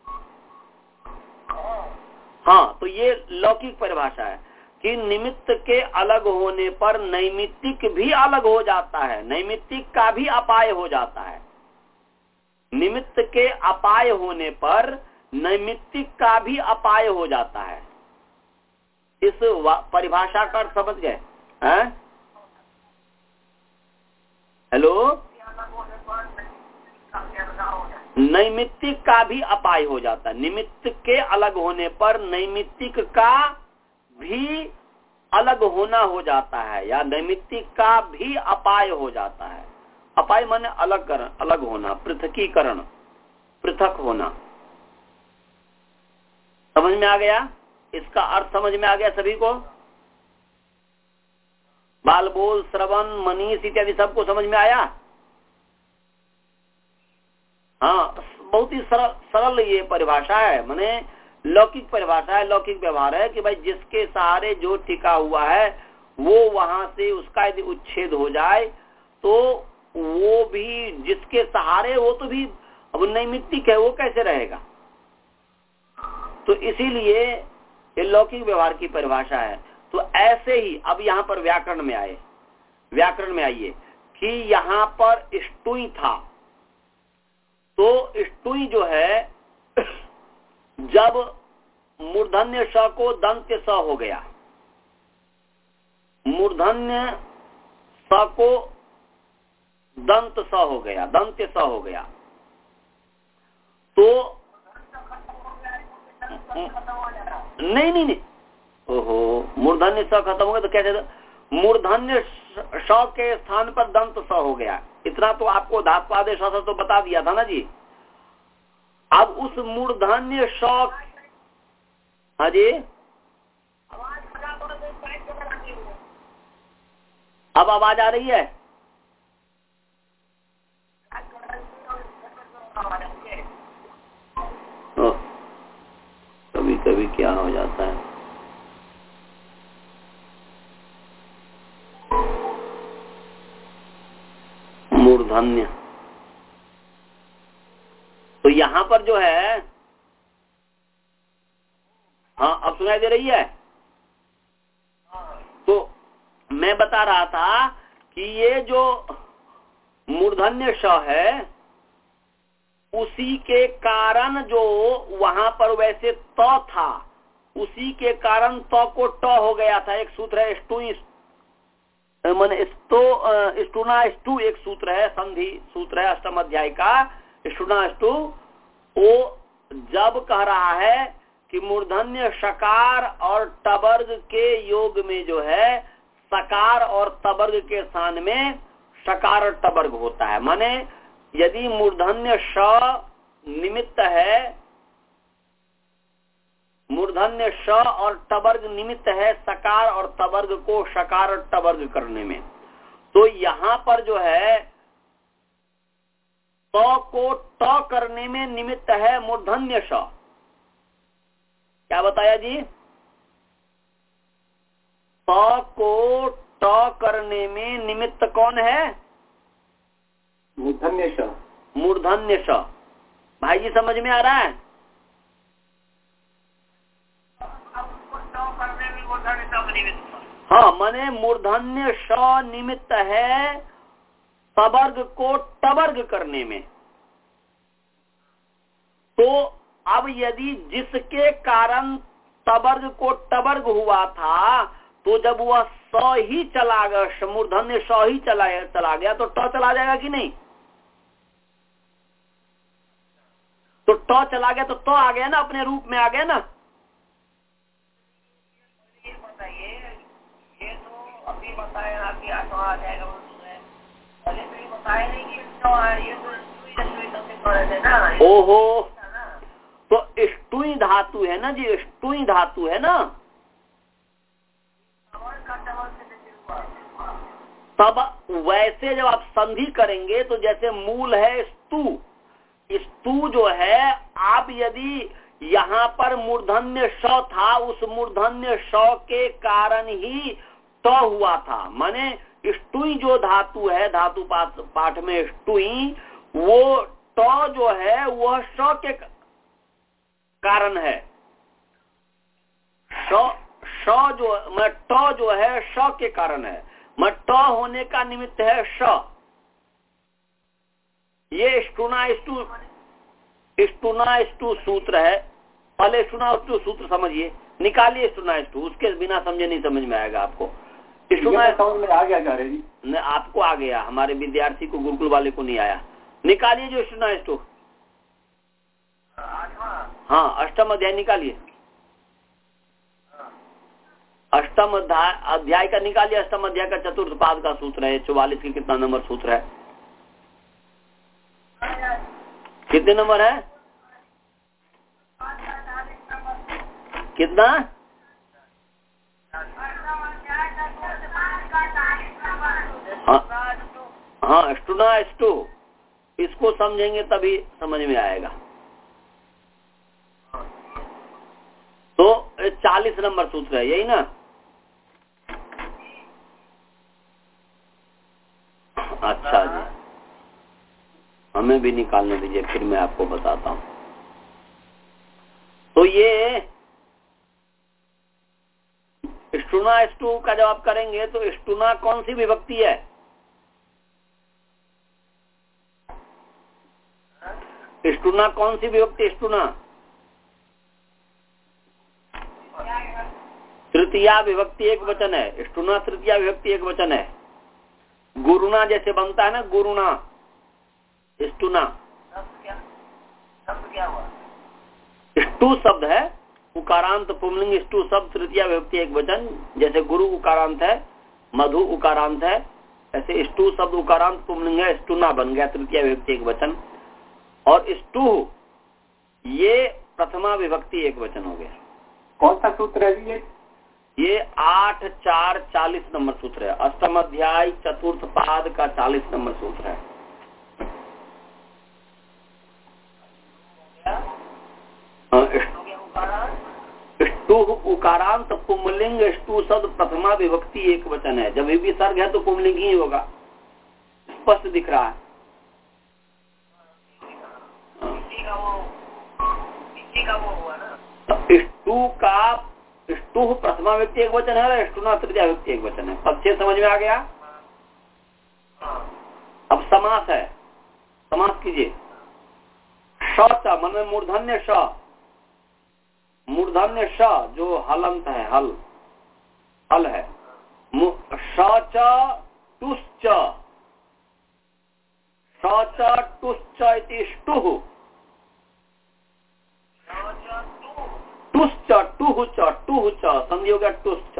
हाँ। तो ये लौकिक परिभाषा है कि निमित्त के अलग होने पर नैमित्तिक भी अलग हो जाता है, नैमित्तिक का भी अपाय हो जाता है। निमित्त के अपाय होने पर नैमित्तिक का भी अपाय हो जाता है। इस परिभाषा का अर्थ समझ गए? हेलो, नैमित्तिक का भी अपाय हो जाता है। निमित्त के अलग होने पर नैमित्तिक का भी अलग होना हो जाता है, या नैमित्तिक का भी अपाय हो जाता है। अपाय माने अलग कर, अलग होना, पृथकीकरण, पृथक होना। समझ में आ गया? इसका अर्थ समझ में आ गया सभी को? बाल, बोल, श्रवण, मनीष इत्यादि सबको समझ में आया? हाँ, बहुत ही सरल सरल ये परिभाषा है, माने लौकिक परिभाषा है, लौकिक व्यवहार है कि भाई जिसके सहारे जो टिका हुआ है वो वहां से उसका यदि उच्छेद हो जाए तो वो भी जिसके सहारे, वो तो भी अब नैमित्तिक है, वो कैसे रहेगा? तो इसीलिए ये लौकिक व्यवहार की परिभाषा है। तो ऐसे ही अब यहाँ पर व्याकरण में आए, व्याकरण में आइए कि यहाँ पर ष्टुई था, तो ष्टुई जो है जब मूर्धन्य स को दंत्य स हो गया, मूर्धन्य स को दंत स हो गया, दंत्य स हो गया, तो नहीं नहीं नहीं ओहो, मूर्धन्य स खत्म हो गया तो कैसे? मूर्धन्य स के स्थान पर दंत स हो गया। इतना तो आपको धात्वादेश तो बता दिया था ना जी। अब उस मूर्धन्य स, हाँ जी, अब आवाज आ रही है? ओ, कभी कभी क्या हो जाता है, मूर्धन्य। तो यहाँ पर जो है, हाँ अब सुनाई दे रही है? तो मैं बता रहा था कि ये जो मूर्धन्य श है उसी के कारण जो वहां पर वैसे त था, उसी के कारण त को ट हो गया था। एक सूत्र है स्टुई, माने स्तो स्टुना स्टु, एक सूत्र है, संधि सूत्र है अष्टम अध्याय का, स्टुना स्टु। वो जब कह रहा है कि मूर्धन्य शकार और टवर्ग के योग में जो है सकार और तवर्ग के स्थान में शकार और टवर्ग होता है। माने यदि मूर्धन्य श निमित्त है, मूर्धन्य श और टवर्ग निमित्त है सकार और तवर्ग को शकार और टवर्ग करने में, तो यहाँ पर जो है त को ट करने में निमित्त है मूर्धन्य श। क्या बताया जी? त को ट करने में निमित्त कौन है? मूर्धन्य श। मूर्धन्य श। भाई जी समझ में आ रहा है? हाँ, माने मूर्धन्य श निमित्त है तवर्ग को टवर्ग करने में। तो अब यदि जिसके कारण तवर्ग को टवर्ग हुआ था, तो जब वह स ही चला गया, मूर्धन्य स ही चला चला गया तो ट चला जाएगा कि नहीं? तो ट चला गया तो त आ गया ना, अपने रूप में आ गया ना। ये बताइए, ये तो अभी बताया कि आठवां आ जाएगा, पहले तो ये बताया नहीं कि ये तो ओहो, तो स्टुई धातु है ना जी, स्टुई धातु है ना, तब वैसे जब आप संधि करेंगे तो जैसे मूल है स्तु, स्तु जो है आप यदि यहाँ पर मूर्धन्य श था, उस मूर्धन्य श के कारण ही ट हुआ था, माने स्टुई जो धातु है, धातु पाठ, पाठ में स्टुई, वो ट जो है वह श के कारण है। श श जो मैं ट जो है श के कारण है, मैं ट होने का निमित्त है श। ये स्टुना स्टु स्टुना स्टु सूत्र है। पहले स्टुना स्टु सूत्र समझिए, निकालिए स्टुना स्टु, उसके बिना समझे नहीं समझ में आएगा आपको। स्टुना समझ में आ गया क्या रे जी? न, आपको आ गया, हमारे विद्यार्थी को, गुरुकुल वाले को नहीं आया। निकालिए जो स्टुना स्टु। हाँ, अष्टम अध्याय निकालिए। अष्टम अध्याय अध्याय का निकालिए। अष्टम अध्याय का चतुर्थ पाद का सूत्र है, चौवालीस की कितना नंबर सूत्र है? कितने नंबर है? कितना? हाँ, स्टुना स्टु, इसको समझेंगे तभी समझ में आएगा। तो चालीस नंबर सूत्र है, यही ना? अच्छा जी, हमें भी निकालने दीजिए, फिर मैं आपको बताता हूं। तो ये स्टुना स्टु का जब आप करेंगे तो स्टुना कौन सी विभक्ति है? स्टुना कौन सी विभक्ति? स्टुना तृतीया विभक्ति एक वचन है। स्टुना तृतीया विभक्ति एक वचन है। गुरुना जैसे बनता है ना, गुरुना, स्टुना। स्टु शब्द है, उकारांत पुंलिंग स्टु शब्द तृतीया विभक्ति एक वचन। जैसे गुरु उकारांत है, मधु उकारांत है, ऐसे स्टु शब्द उकारांत पुंलिंग है, स्टुना बन गया तृतीया विभक्ति एक वचन। और स्टु ये प्रथमा विभक्ति एक वचन हो गया। कौन सा सूत्र है ये? ये आठ चार चालीस नंबर सूत्र है। अष्टम अध्याय चतुर्थ पाद का चालीस नंबर सूत्र है। स्टु उकारांत पुंलिंग स्टु शब्द प्रथमा विभक्ति एक वचन है। जब विसर्ग है तो पुंलिंग ही होगा, स्पष्ट दिख रहा है। स्टु का स्टु प्रथमा व्यक्ति एक वचन है, स्टुना तृतीया व्यक्ति एक वचन है। पक्षे समझ में आ गया? अब समास है, समास कीजिए। श मन में मूर्धन्य श, मूर्धन्य श जो हलंत है, हल हल है। श टुश्च, श टुश्च इति स्टुः, टुश्च टुः च टुः च संधि हो गया टुश्च,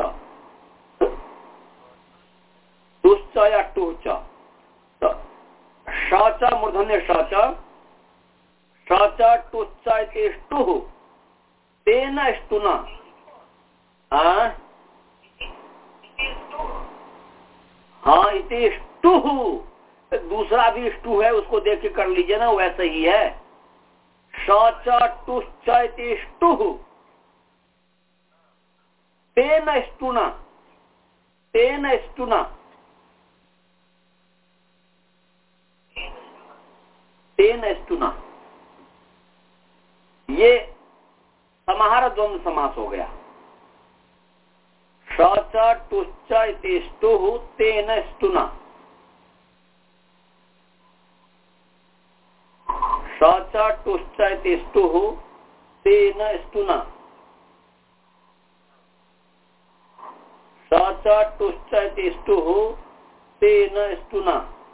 टुश्च या टुः च। श च मूर्धन्य श च, श च टुश्च इति स्टुः तेन स्टुना। हाँ, इति स्टुः, दूसरा भी स्टु है, उसको देख के कर लीजिए ना, वैसे ही है। श च टुश्च इति स्टुः तेन स्टुना, तेन स्टुना, तेन स्टुना। ये समाहार द्वंद्व समास हो गया। श च टुश्च इति स्टुः तेन स्टुना, श च टुश्च इति स्टुः तेन स्टुना, श च टुश्च इति स्टुः तेन स्टुना।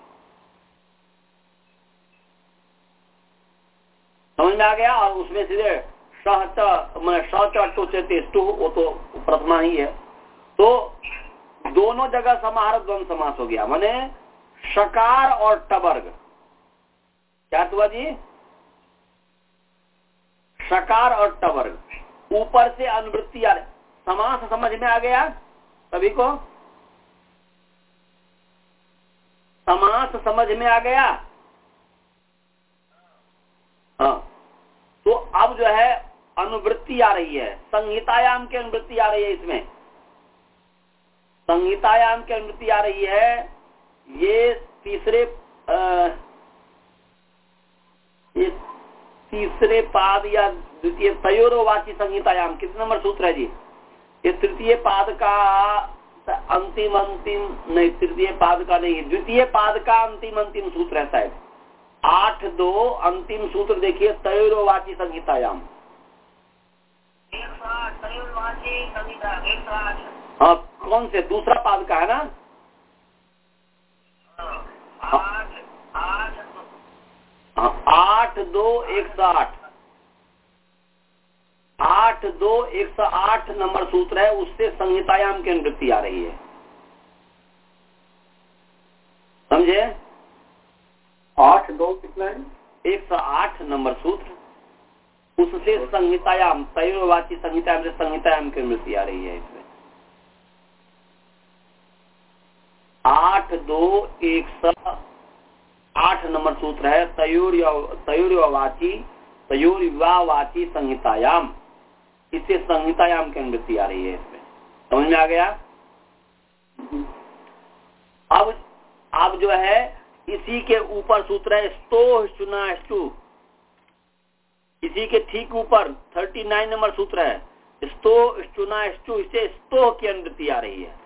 समझ में आ गया? और उसमें सीधे श च टुश्च इति स्टुः, वो तो प्रथमा ही है। तो दोनों जगह समाहार द्वंद्व समास हो गया। माने शकार और टवर्ग, क्या हुआ जी? शकार और टवर्ग, ऊपर से अनुवृत्ति आ रही। समास समझ में आ गया सभी को? समास समझ में आ गया? हाँ। तो अब जो है अनुवृत्ति आ रही है, संहितायाम की अनुवृत्ति आ रही है इसमें। संहितायाम की अनुवृत्ति आ रही है। ये तीसरे आ, ये तीसरे पाद या द्वितीय तयोरवाची संहितायाम कितने नंबर सूत्र है जी? ये तृतीय पाद का अंतिम अंतिम नहीं, तृतीय पाद का नहीं, द्वितीय पाद का अंतिम अंतिम सूत्र है शायद। आठ दो अंतिम सूत्र देखिए, तयोरवाची संहितायाम। हाँ, कौन से? दूसरा पाद का है ना? हाँ, आठ दो एक सौ आठ आठ दो एक सौ आठ नंबर सूत्र है, उससे संहितायाम की अनुवृत्ति आ रही है। समझे? आठ दो कितना है? एक सौ आठ नंबर सूत्र, उससे संहितायाम, तयोरवाची संहितायाम से संहितायाम की अनुवृत्ति आ रही है। इसमें आठ दो एक सौ आठ नंबर सूत्र है, तयोरवाची तयोरवाची संहितायाम, इससे संहितायाम की अनुवृत्ति आ रही है। इसमें समझ में आ गया? अब अब जो है इसी के ऊपर सूत्र है स्तो चुना स्टू, इसी के ठीक ऊपर थर्टी नाइन नंबर सूत्र है स्तो चुना स्टू, इससे स्तोह की अनुवृत्ति आ रही है।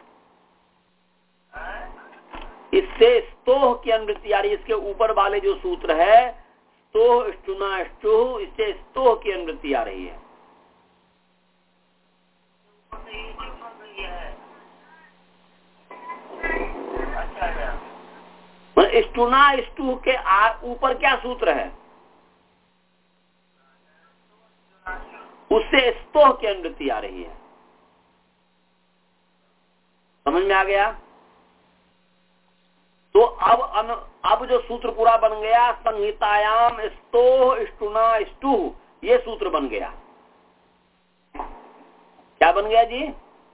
इससे स्तोह की अनुवृत्ति आ रही है। इसके ऊपर वाले जो सूत्र है स्तोह चुना स्टू, इससे स्तोह की अनुवृत्ति आ रही है। स्टुना स्टू के ऊपर क्या सूत्र है? उससे स्तोह की अनुवृत्ति आ रही है। समझ में आ गया? तो अब अन, अब जो सूत्र पूरा बन गया, संहितायाम स्तोह स्टुना स्टू, ये सूत्र बन गया। क्या बन गया जी?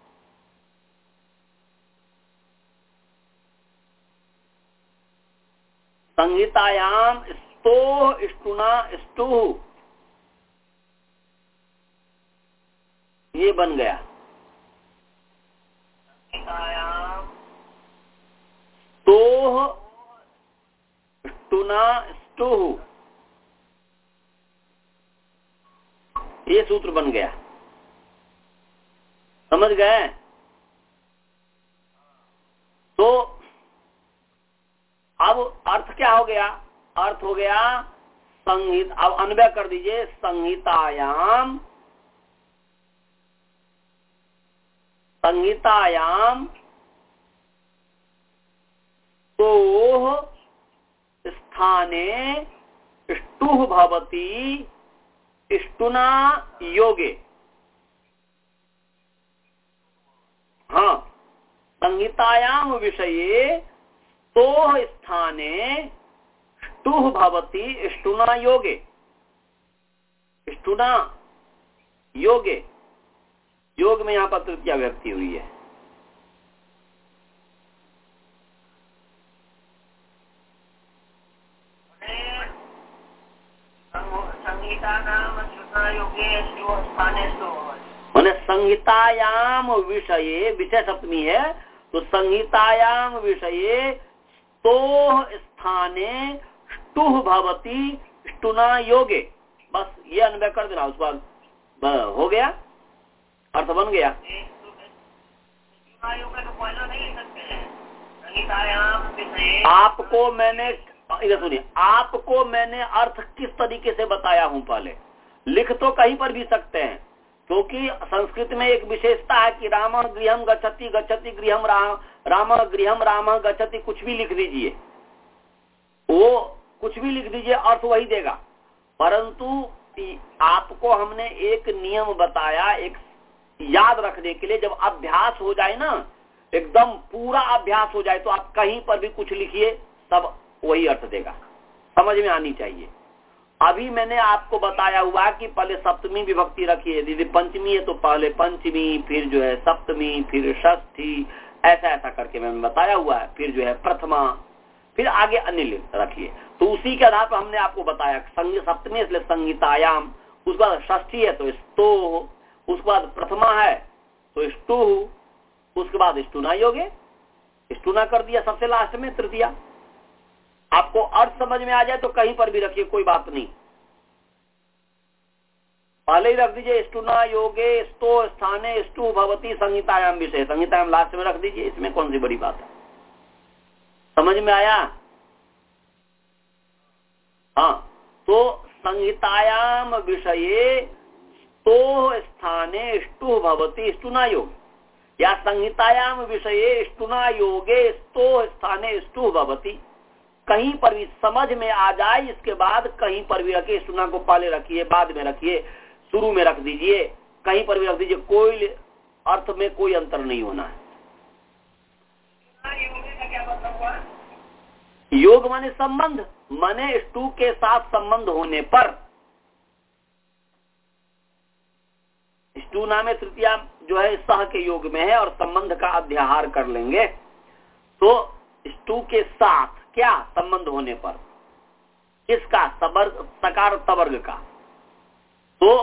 संहितायाम स्तोह स्टुना स्टू, ये बन गया। स्तोह स्टुना स्टू, ये सूत्र बन गया। समझ गए? तो अब अर्थ क्या हो गया? अर्थ हो गया संहित, अब अन्वय कर दीजिए, संहितायाम संहितायाम स्तोह स्थाने स्टुः भवति स्टुना योगे। हाँ, संहितायाम विषये स्तोह स्थाने स्टुः भवति स्टुना योगे। स्टुना योगे, योग में यहाँ पर तृतीया व्यक्ति हुई है। मैंने संहितायाम विषये, विषय सप्तमी है, तो संहितायाम विषये स्तोह स्थाने स्टुः भवति स्टुना योगे। बस ये अन्वय कर देना, उस बाद हो गया, अर्थ बन गया। आपको मैंने, इधर सुनिए, आपको मैंने अर्थ किस तरीके से बताया हूं, पहले लिख तो कहीं पर भी सकते हैं, क्योंकि संस्कृत में एक विशेषता है कि राम गृहम गच्छति गच्छति गृहम राम राम गृहम राम गच्छति, कुछ भी लिख दीजिए, वो कुछ भी लिख दीजिए, अर्थ वही देगा। परंतु आपको हमने एक नियम बताया, एक याद रखने के लिए, जब अभ्यास हो जाए ना, एकदम पूरा अभ्यास हो जाए, तो आप कहीं पर भी कुछ लिखिए, सब वही अर्थ देगा, समझ में आनी चाहिए। अभी मैंने आपको बताया हुआ कि पहले सप्तमी विभक्ति रखिए, यदि पंचमी है तो पहले पंचमी, फिर जो है सप्तमी, फिर षष्ठी, ऐसा ऐसा करके मैंने बताया हुआ है, फिर जो है प्रथमा, फिर आगे अन्य रखिए। तो उसी के आधार पर हमने आपको बताया, सप्तमी इसलिए संहितायाम, उसके बाद षष्ठी है तो स्तो, उसके बाद प्रथमा है तो स्टु, उसके बाद स्टूना योगे, स्टूना कर दिया सबसे लास्ट में तृतीया। आपको अर्थ समझ में आ जाए तो कहीं पर भी रखिए, कोई बात नहीं, पहले ही रख दीजिए स्टूना योगे स्तो स्थाने स्तु भवती संहितायाम विषय, संहितायाम लास्ट में रख दीजिए, इसमें कौन सी बड़ी बात है। समझ में आया? हाँ, तो संहितायाम विषये स्तो स्थाने स्तु भवती स्टूना योग, या संहितायाम विषये स्टूना योगे स्तो स्थाने स्तु भवती, कहीं पर भी समझ में आ जाए इसके बाद कहीं पर भी रखिए, स्टूना को पहले रखिए, बाद में रखिए, शुरू में रख दीजिए, कहीं पर भी रख दीजिए, कोई अर्थ में कोई अंतर नहीं होना है। क्या मतलब हुआ? योग माने संबंध, माने स्टू के साथ संबंध होने पर, स्टू नाम तृतीया जो है सह के योग में है और संबंध का अध्याहार कर लेंगे, तो स्टू के साथ क्या संबंध होने पर, किसका? सबर्ग, सकार तवर्ग का। तो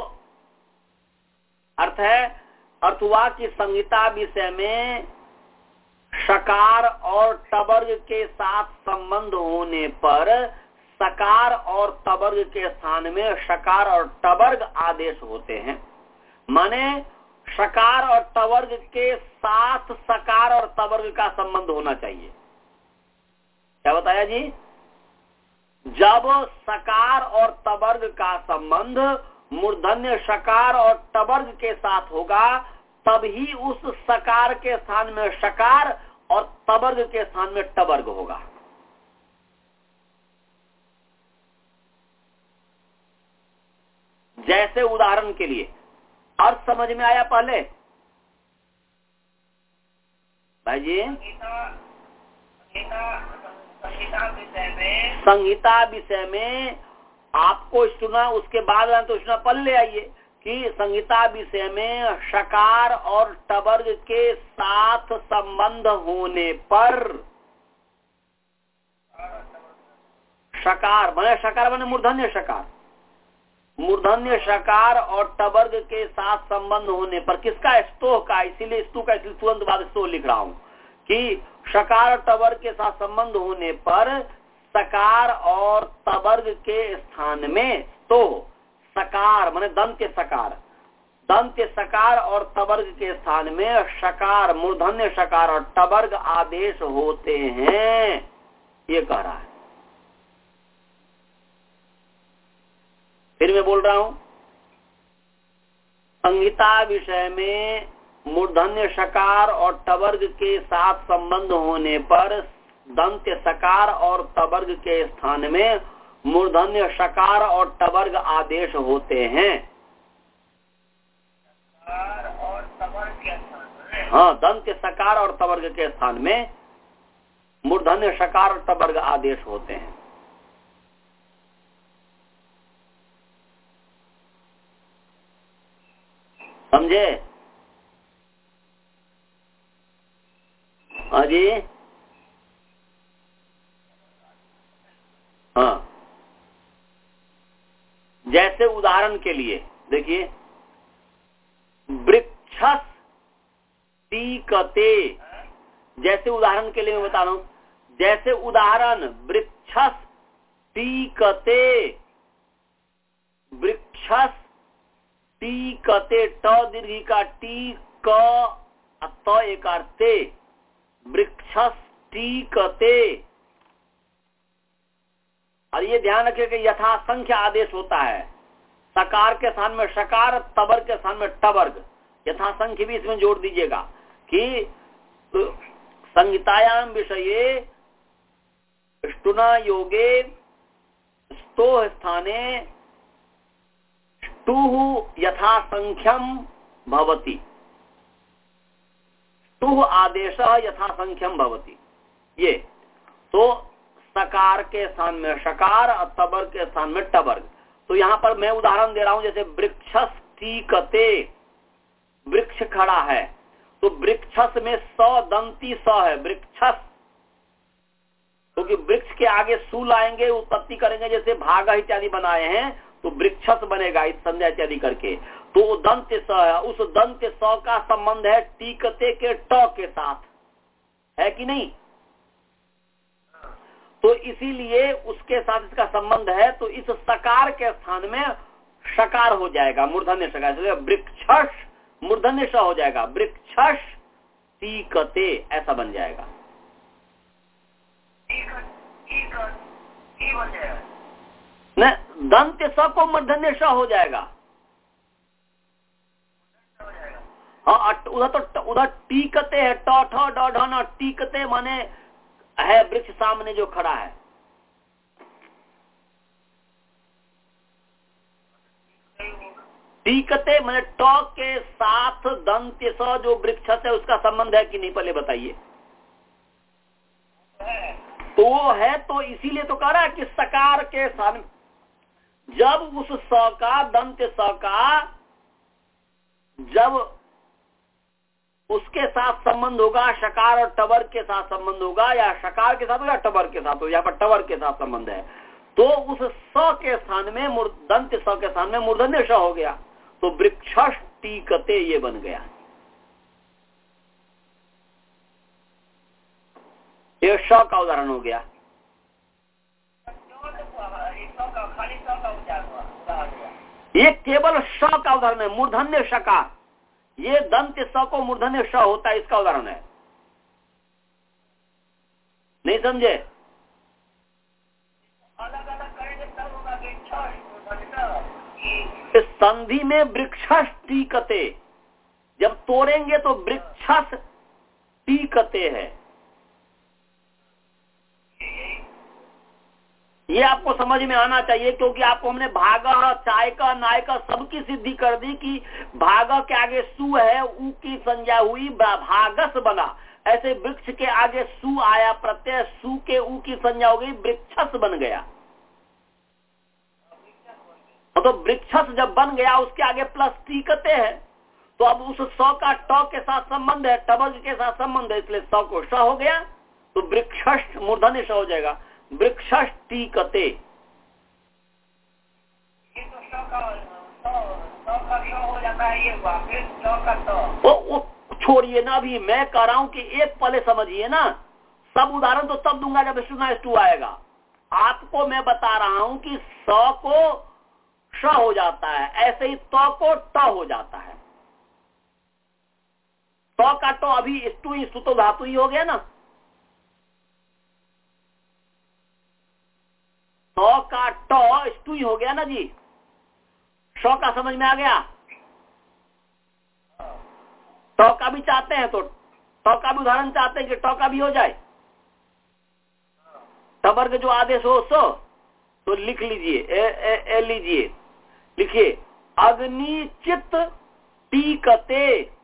अर्थ है, अर्थ हुआ कि संहिता विषय में शकार और टवर्ग के साथ संबंध होने पर सकार और तवर्ग के स्थान में शकार और टवर्ग आदेश होते हैं। माने शकार और टवर्ग के साथ सकार और तवर्ग का संबंध होना चाहिए। क्या बताया जी? जब सकार और तवर्ग का संबंध मूर्धन्य शकार और टवर्ग के साथ होगा, तभी उस सकार के स्थान में शकार और तवर्ग के स्थान में टवर्ग होगा। जैसे उदाहरण के लिए, अर्थ समझ में आया पहले भाई जी? संहिता विषय में संहिता विषय में आपको सुना, उसके बाद तो सुना पल ले आइए कि संहिता विषय में शकार और टवर्ग के साथ संबंध होने पर, शकार बने शकार बने मूर्धन्य शकार, मूर्धन्य शकार और टवर्ग के साथ संबंध होने पर, किसका? स्तोह का, इसीलिए स्तु का, इसलिए तुरंत बाद स्तोह लिख रहा हूं कि शकार और टवर्ग के साथ संबंध होने पर सकार और तवर्ग के स्थान में, तो सकार माने दंत्य सकार, दंत्य सकार और तवर्ग के स्थान में शकार, मूर्धन्य शकार और टवर्ग आदेश होते हैं, ये कह रहा है। फिर मैं बोल रहा हूं, संहिता विषय में मूर्धन्य शकार और टवर्ग के साथ संबंध होने पर दंत्य सकार और तवर्ग के स्थान में मूर्धन्य शकार और टवर्ग आदेश होते हैं। और तवर्ग के स्थान में, हाँ, दंत्य सकार और तवर्ग के स्थान में मूर्धन्य शकार और टवर्ग आदेश होते हैं। समझे? हाँ जी, हाँ, जैसे उदाहरण के लिए देखिए, वृक्षस टीकते, जैसे उदाहरण के लिए मैं बता रहा हूं, जैसे उदाहरण वृक्षस टीकते, वृक्षस टीकते, ट दीर्घी का टी क त एकार ते, वृक्षस टीकते। और ये ध्यान रखिए कि यथा संख्या आदेश होता है, सकार के स्थान में शकार, तवर्ग के स्थान में टवर्ग, यथा संख्या भी इसमें जोड़ दीजिएगा कि संहितायाम विषये स्टुना योगे स्तो स्थाने स्तुः यथा संख्यम भवति, स्तुः आदेश यथा संख्यम भवति। ये तो सकार के स्थान में शकार और तवर्ग के स्थान में टवर्ग। तो यहाँ पर मैं उदाहरण दे रहा हूं, जैसे वृक्षस टीकते, वृक्ष खड़ा है, तो वृक्षस में स दंती स है, वृक्षस, क्योंकि तो वृक्ष के आगे सु लाएंगे, उत्पत्ति करेंगे, जैसे भाग इत्यादि बनाए हैं तो वृक्षस बनेगा, इस संध्या इत्यादि करके। तो दंत स है, उस दंत स का संबंध है टीकते के ट के साथ, है कि नहीं? तो इसीलिए उसके साथ इसका संबंध है, तो इस सकार के स्थान में शकार हो जाएगा, मूर्धन्य शकार, इसलिए वृक्षश मूर्धन्य श हो जाएगा, वृक्षश टीकते ऐसा बन जाएगा। न दंत स को मूर्धन्य श हो जाएगा। हाँ, उधर तो उधर टीकते है, ट ठ ड ढ न, टीकते माने है वृक्ष सामने जो खड़ा है। टीकते माने ट के साथ दंत स जो वृक्ष है उसका संबंध है कि नहीं, पहले बताइए। तो वो है, तो इसीलिए तो कह रहा है कि सकार के स्थान, जब उस स का दंत स का जब उसके साथ संबंध होगा, शकार और टबर के साथ संबंध होगा, या शकार के साथ होगा, टबर के साथ हो, यहाँ पर टबर के साथ संबंध है, तो उस स के स्थान में दंत स के स्थान में मूर्धन्य श हो गया, तो वृक्षश टीकते ये बन गया। ये श का उदाहरण हो गया। ये केवल श का उदाहरण है, मूर्धन्य शकार, ये दंत स को मूर्धन्य श होता है, इसका उदाहरण है। नहीं समझे? अलग अलग करेंगे तब होगा इस संधि में वृक्षस टीकते, जब तोड़ेंगे तो वृक्षस टीकते है। ये आपको समझ में आना चाहिए, क्योंकि आपको हमने भाग, चाय का, नाय का सबकी सिद्धि कर दी कि भाग के आगे सु है, उ की संज्ञा हुई, भागस बना। ऐसे वृक्ष के आगे सु आया, प्रत्यय सु के उ की संज्ञा हो गई, वृक्षस बन गया। तो वृक्षस जब बन गया, उसके आगे प्लस टीकते है, तो अब उस स का ट के साथ संबंध है, टबग के साथ संबंध है, इसलिए स को श हो गया, तो वृक्षस मूर्धन्य श हो जाएगा, वृक्षस टीकते। ये तो स का स का श हो जाता है, ये हुआ, फिर स का ट। वो छोड़िए ना, अभी मैं कह रहा हूं कि एक पहले समझिए ना, सब उदाहरण तो तब दूंगा जब स्टू टू आएगा। आपको मैं बता रहा हूं कि स को श हो जाता है, ऐसे ही त को ट हो जाता है। त का ट अभी स्टू स्तु तो धातु ही हो गया ना, त का ट स्तु ही हो गया ना जी। श का समझ में आ गया? ट का भी चाहते हैं तो ट का भी उदाहरण चाहते हैं कि ट का भी हो जाए, टवर्ग जो आदेश हो सो, तो लिख लीजिए, ए, ए, ए लीजिए, लिखिए अग्निचित टीकते।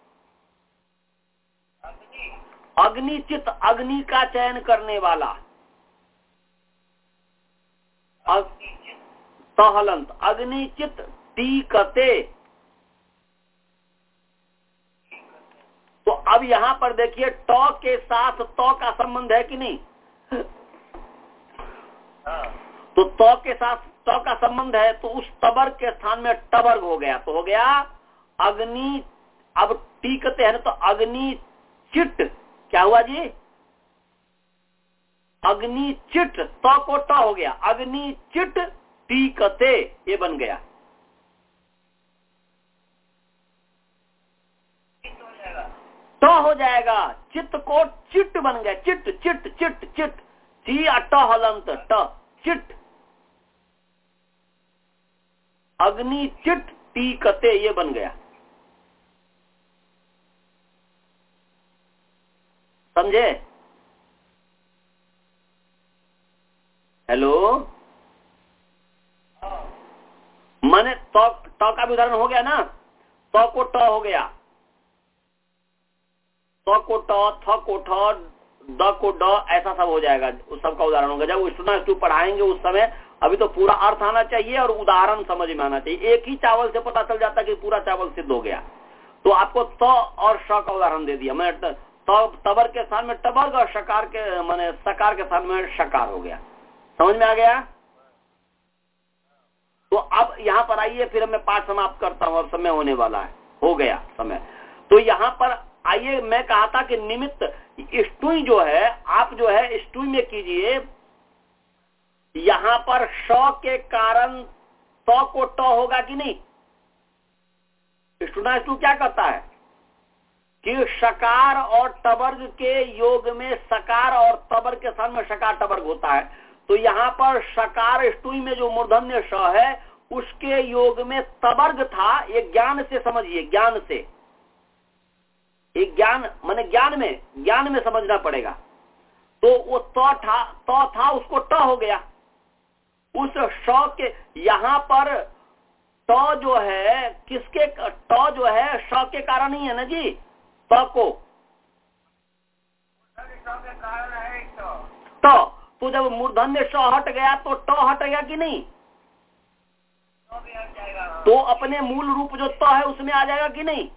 अग्निचित, अग्नि का चयन करने वाला, तहलंत, अग्निचित टीकते। तो अब यहां पर देखिए, ट के साथ त का संबंध है कि नहीं? तो त के साथ त का संबंध है, तो उस तबर के स्थान में टवर्ग हो गया, तो हो गया अग्नि। अब टीकते हैं तो अग्नि चिट, क्या हुआ जी? अग्नि चिट, त को ट हो गया, अग्नि चिट टीकते ये बन गया। ट हो जाएगा, चित्त को चिट बन गया, चिट चिट चिट चिट, ची अट हलंत ट, चिट, अग्नि चिट टीकते ये बन गया। समझे? हेलो, माने तो ट का भी उदाहरण हो गया ना, तो को ट हो गया, तो को ट, थ को ठ, द को ड, ऐसा सब हो जाएगा, उस सब का उदाहरण होगा। जब स्टूडेंट स्टू पढ़ाएंगे उस समय, अभी तो पूरा अर्थ आना चाहिए और उदाहरण समझ में आना चाहिए। एक ही चावल से पता चल जाता कि पूरा चावल सिद्ध हो गया। तो आपको त और श का उदाहरण दे दिया मैं, त, तबर के स्थान में टबर्ग और शकार के माने सकार के स्थान में शकार हो गया। समझ में आ गया? तो अब यहाँ पर आइए, फिर मैं पाठ समाप्त करता हूँ और समय होने वाला है, हो गया समय। तो यहाँ पर आइए, मैं कहा था कि निमित्त स्तुई जो है, आप जो है स्तुई में कीजिए, यहाँ पर श के कारण त को ट होगा कि नहीं? स्टुना स्तु क्या करता है कि शकार और टवर्ग के योग में सकार और तवर्ग के स्थान में शकार टवर्ग होता है। तो यहाँ पर शकार स्तुई में जो मूर्धन्य श है उसके योग में तवर्ग था। ये ज्ञान से समझिए, ज्ञान से, एक ज्ञान माने ज्ञान में ज्ञान में समझना पड़ेगा। तो वो त था, त था उसको ट हो गया। उस श के यहाँ पर ट जो है किसके, ट जो है श के कारण ही है ना जी, त को ट। तो जब मूर्धन्य श हट गया तो ट हट गया कि नहीं? तो अपने मूल रूप जो त है उसमें आ जाएगा कि नहीं?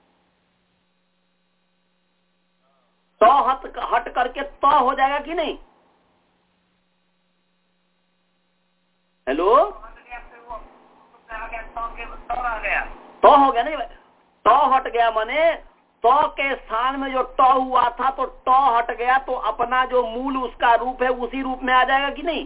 त हट हट करके त हो जाएगा कि नहीं? हेलो, तो हो गया नहीं? तो हट गया माने तो के स्थान में जो ट हुआ था तो ट हट गया, तो अपना जो मूल उसका रूप है उसी रूप में आ जाएगा कि नहीं?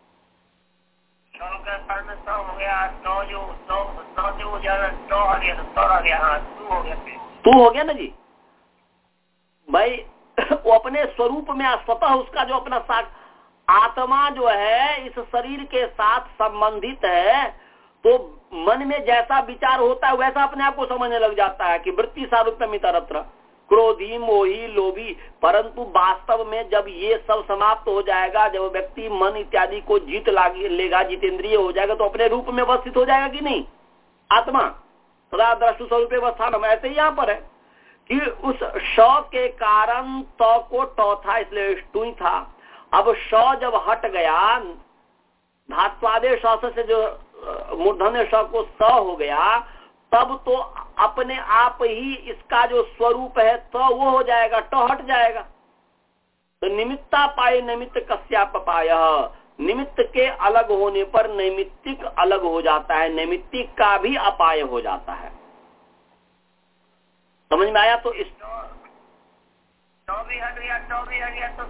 तू हो गया ना जी भाई। वो अपने स्वरूप में स्वतः उसका जो अपना साख आत्मा जो है इस शरीर के साथ संबंधित है, तो मन में जैसा विचार होता है वैसा अपने आप को समझने लग जाता है कि वृत्ति सारूप्यमितरत्र, क्रोधी, मोही, लोभी। परंतु वास्तव में जब ये सब समाप्त हो जाएगा, जब व्यक्ति मन इत्यादि को जीत लेगा, जितेंद्रिय हो जाएगा, तो अपने रूप में अवस्थित हो जाएगा कि नहीं? आत्मा सदा द्रष्टु स्वरूप अवस्थान। ऐसे ही यहाँ पर है कि उस श के कारण त को ट था, इसलिए ष्टुई था। अब श जब हट गया, धात्वादेश से जो मूर्धन्य श को स हो गया, तब तो अपने आप ही इसका जो स्वरूप है तो वो हो जाएगा, ट हट जाएगा। तो निमित्ता पाए निमित्त कस्याप पाय, निमित्त के अलग होने पर नैमित्तिक अलग हो जाता है, नैमित्तिक का भी अपाय हो जाता है। समझ में आया? तो इस तो भी हट गया, तो भी हट गया, तो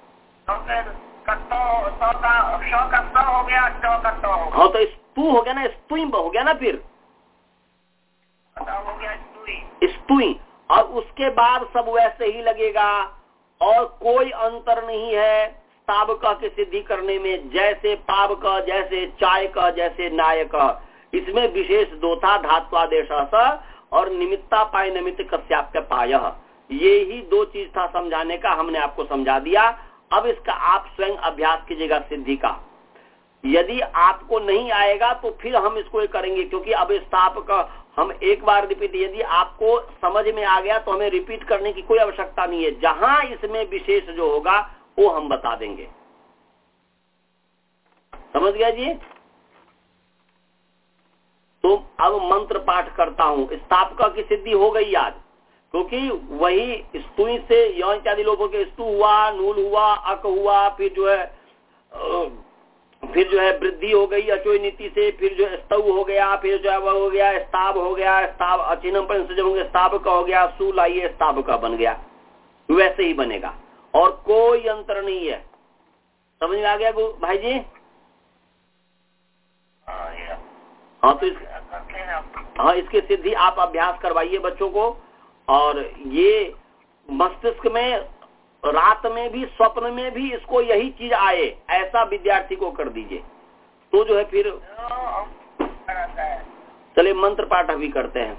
हाँ, तो स्तु हो गया ना, स्तुई हो गया ना, फिर हो गया स्तुई। और उसके बाद सब वैसे ही लगेगा और कोई अंतर नहीं है ताब का की सिद्धि करने में। जैसे पाव का, जैसे चाय का, जैसे नाय का, इसमें विशेष दो था, धात्वादेश और निमित्ता पाय निमित्त कस्याप्य पाय। ये ही दो चीज था समझाने का, हमने आपको समझा दिया। अब इसका आप स्वयं अभ्यास कीजिएगा सिद्धि का। यदि आपको नहीं आएगा तो फिर हम इसको करेंगे, क्योंकि अब स्थाप का हम एक बार रिपीट, यदि आपको समझ में आ गया तो हमें रिपीट करने की कोई आवश्यकता नहीं है। जहां इसमें विशेष जो होगा वो हम बता देंगे। समझ गया जी? तो अब मंत्र पाठ करता हूं। स्थापका की सिद्धि हो गई आज, क्योंकि वही स्तुई से यौन इत्यादि लोगों के स्तु हुआ, नूल हुआ, अक हुआ, फिर जो है फिर जो है वृद्धि हो गई अचोय नीति से, फिर जो स्तव हो गया, फिर जो है वह हो गया स्ताब हो गया, स्ताब अचिन्हम पर से जब होंगे स्ताब का हो गया, सू लाइए स्ताब का बन गया। वैसे ही बनेगा और कोई अंतर नहीं है। समझ में आ गया भाई जी? हाँ, तो इस, हाँ इसकी सिद्धि आप अभ्यास करवाइए बच्चों को। और ये मस्तिष्क में रात में भी, स्वप्न में भी इसको यही चीज आए, ऐसा विद्यार्थी को कर दीजिए, तो जो है फिर। चलिए मंत्र पाठ अभी करते हैं।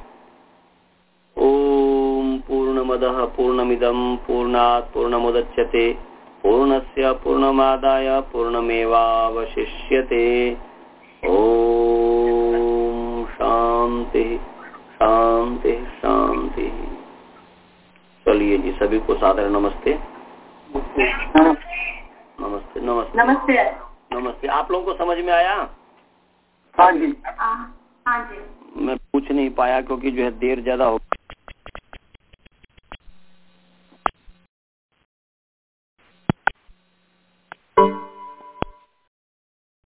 ओम पूर्णमदः पूर्णमिदं पूर्णात् पूर्णमुदच्यते पूर्णस्य पूर्णमादाय पूर्णमेवावशिष्यते। ओम शांति शांति शांति। चलिए जी, सभी को सादर नमस्ते। नमस्ते नमस्ते नमस्ते नमस्ते। आप लोगों को समझ में आया? हाँ जी हाँ जी। मैं पूछ नहीं पाया क्योंकि जो है देर ज्यादा हो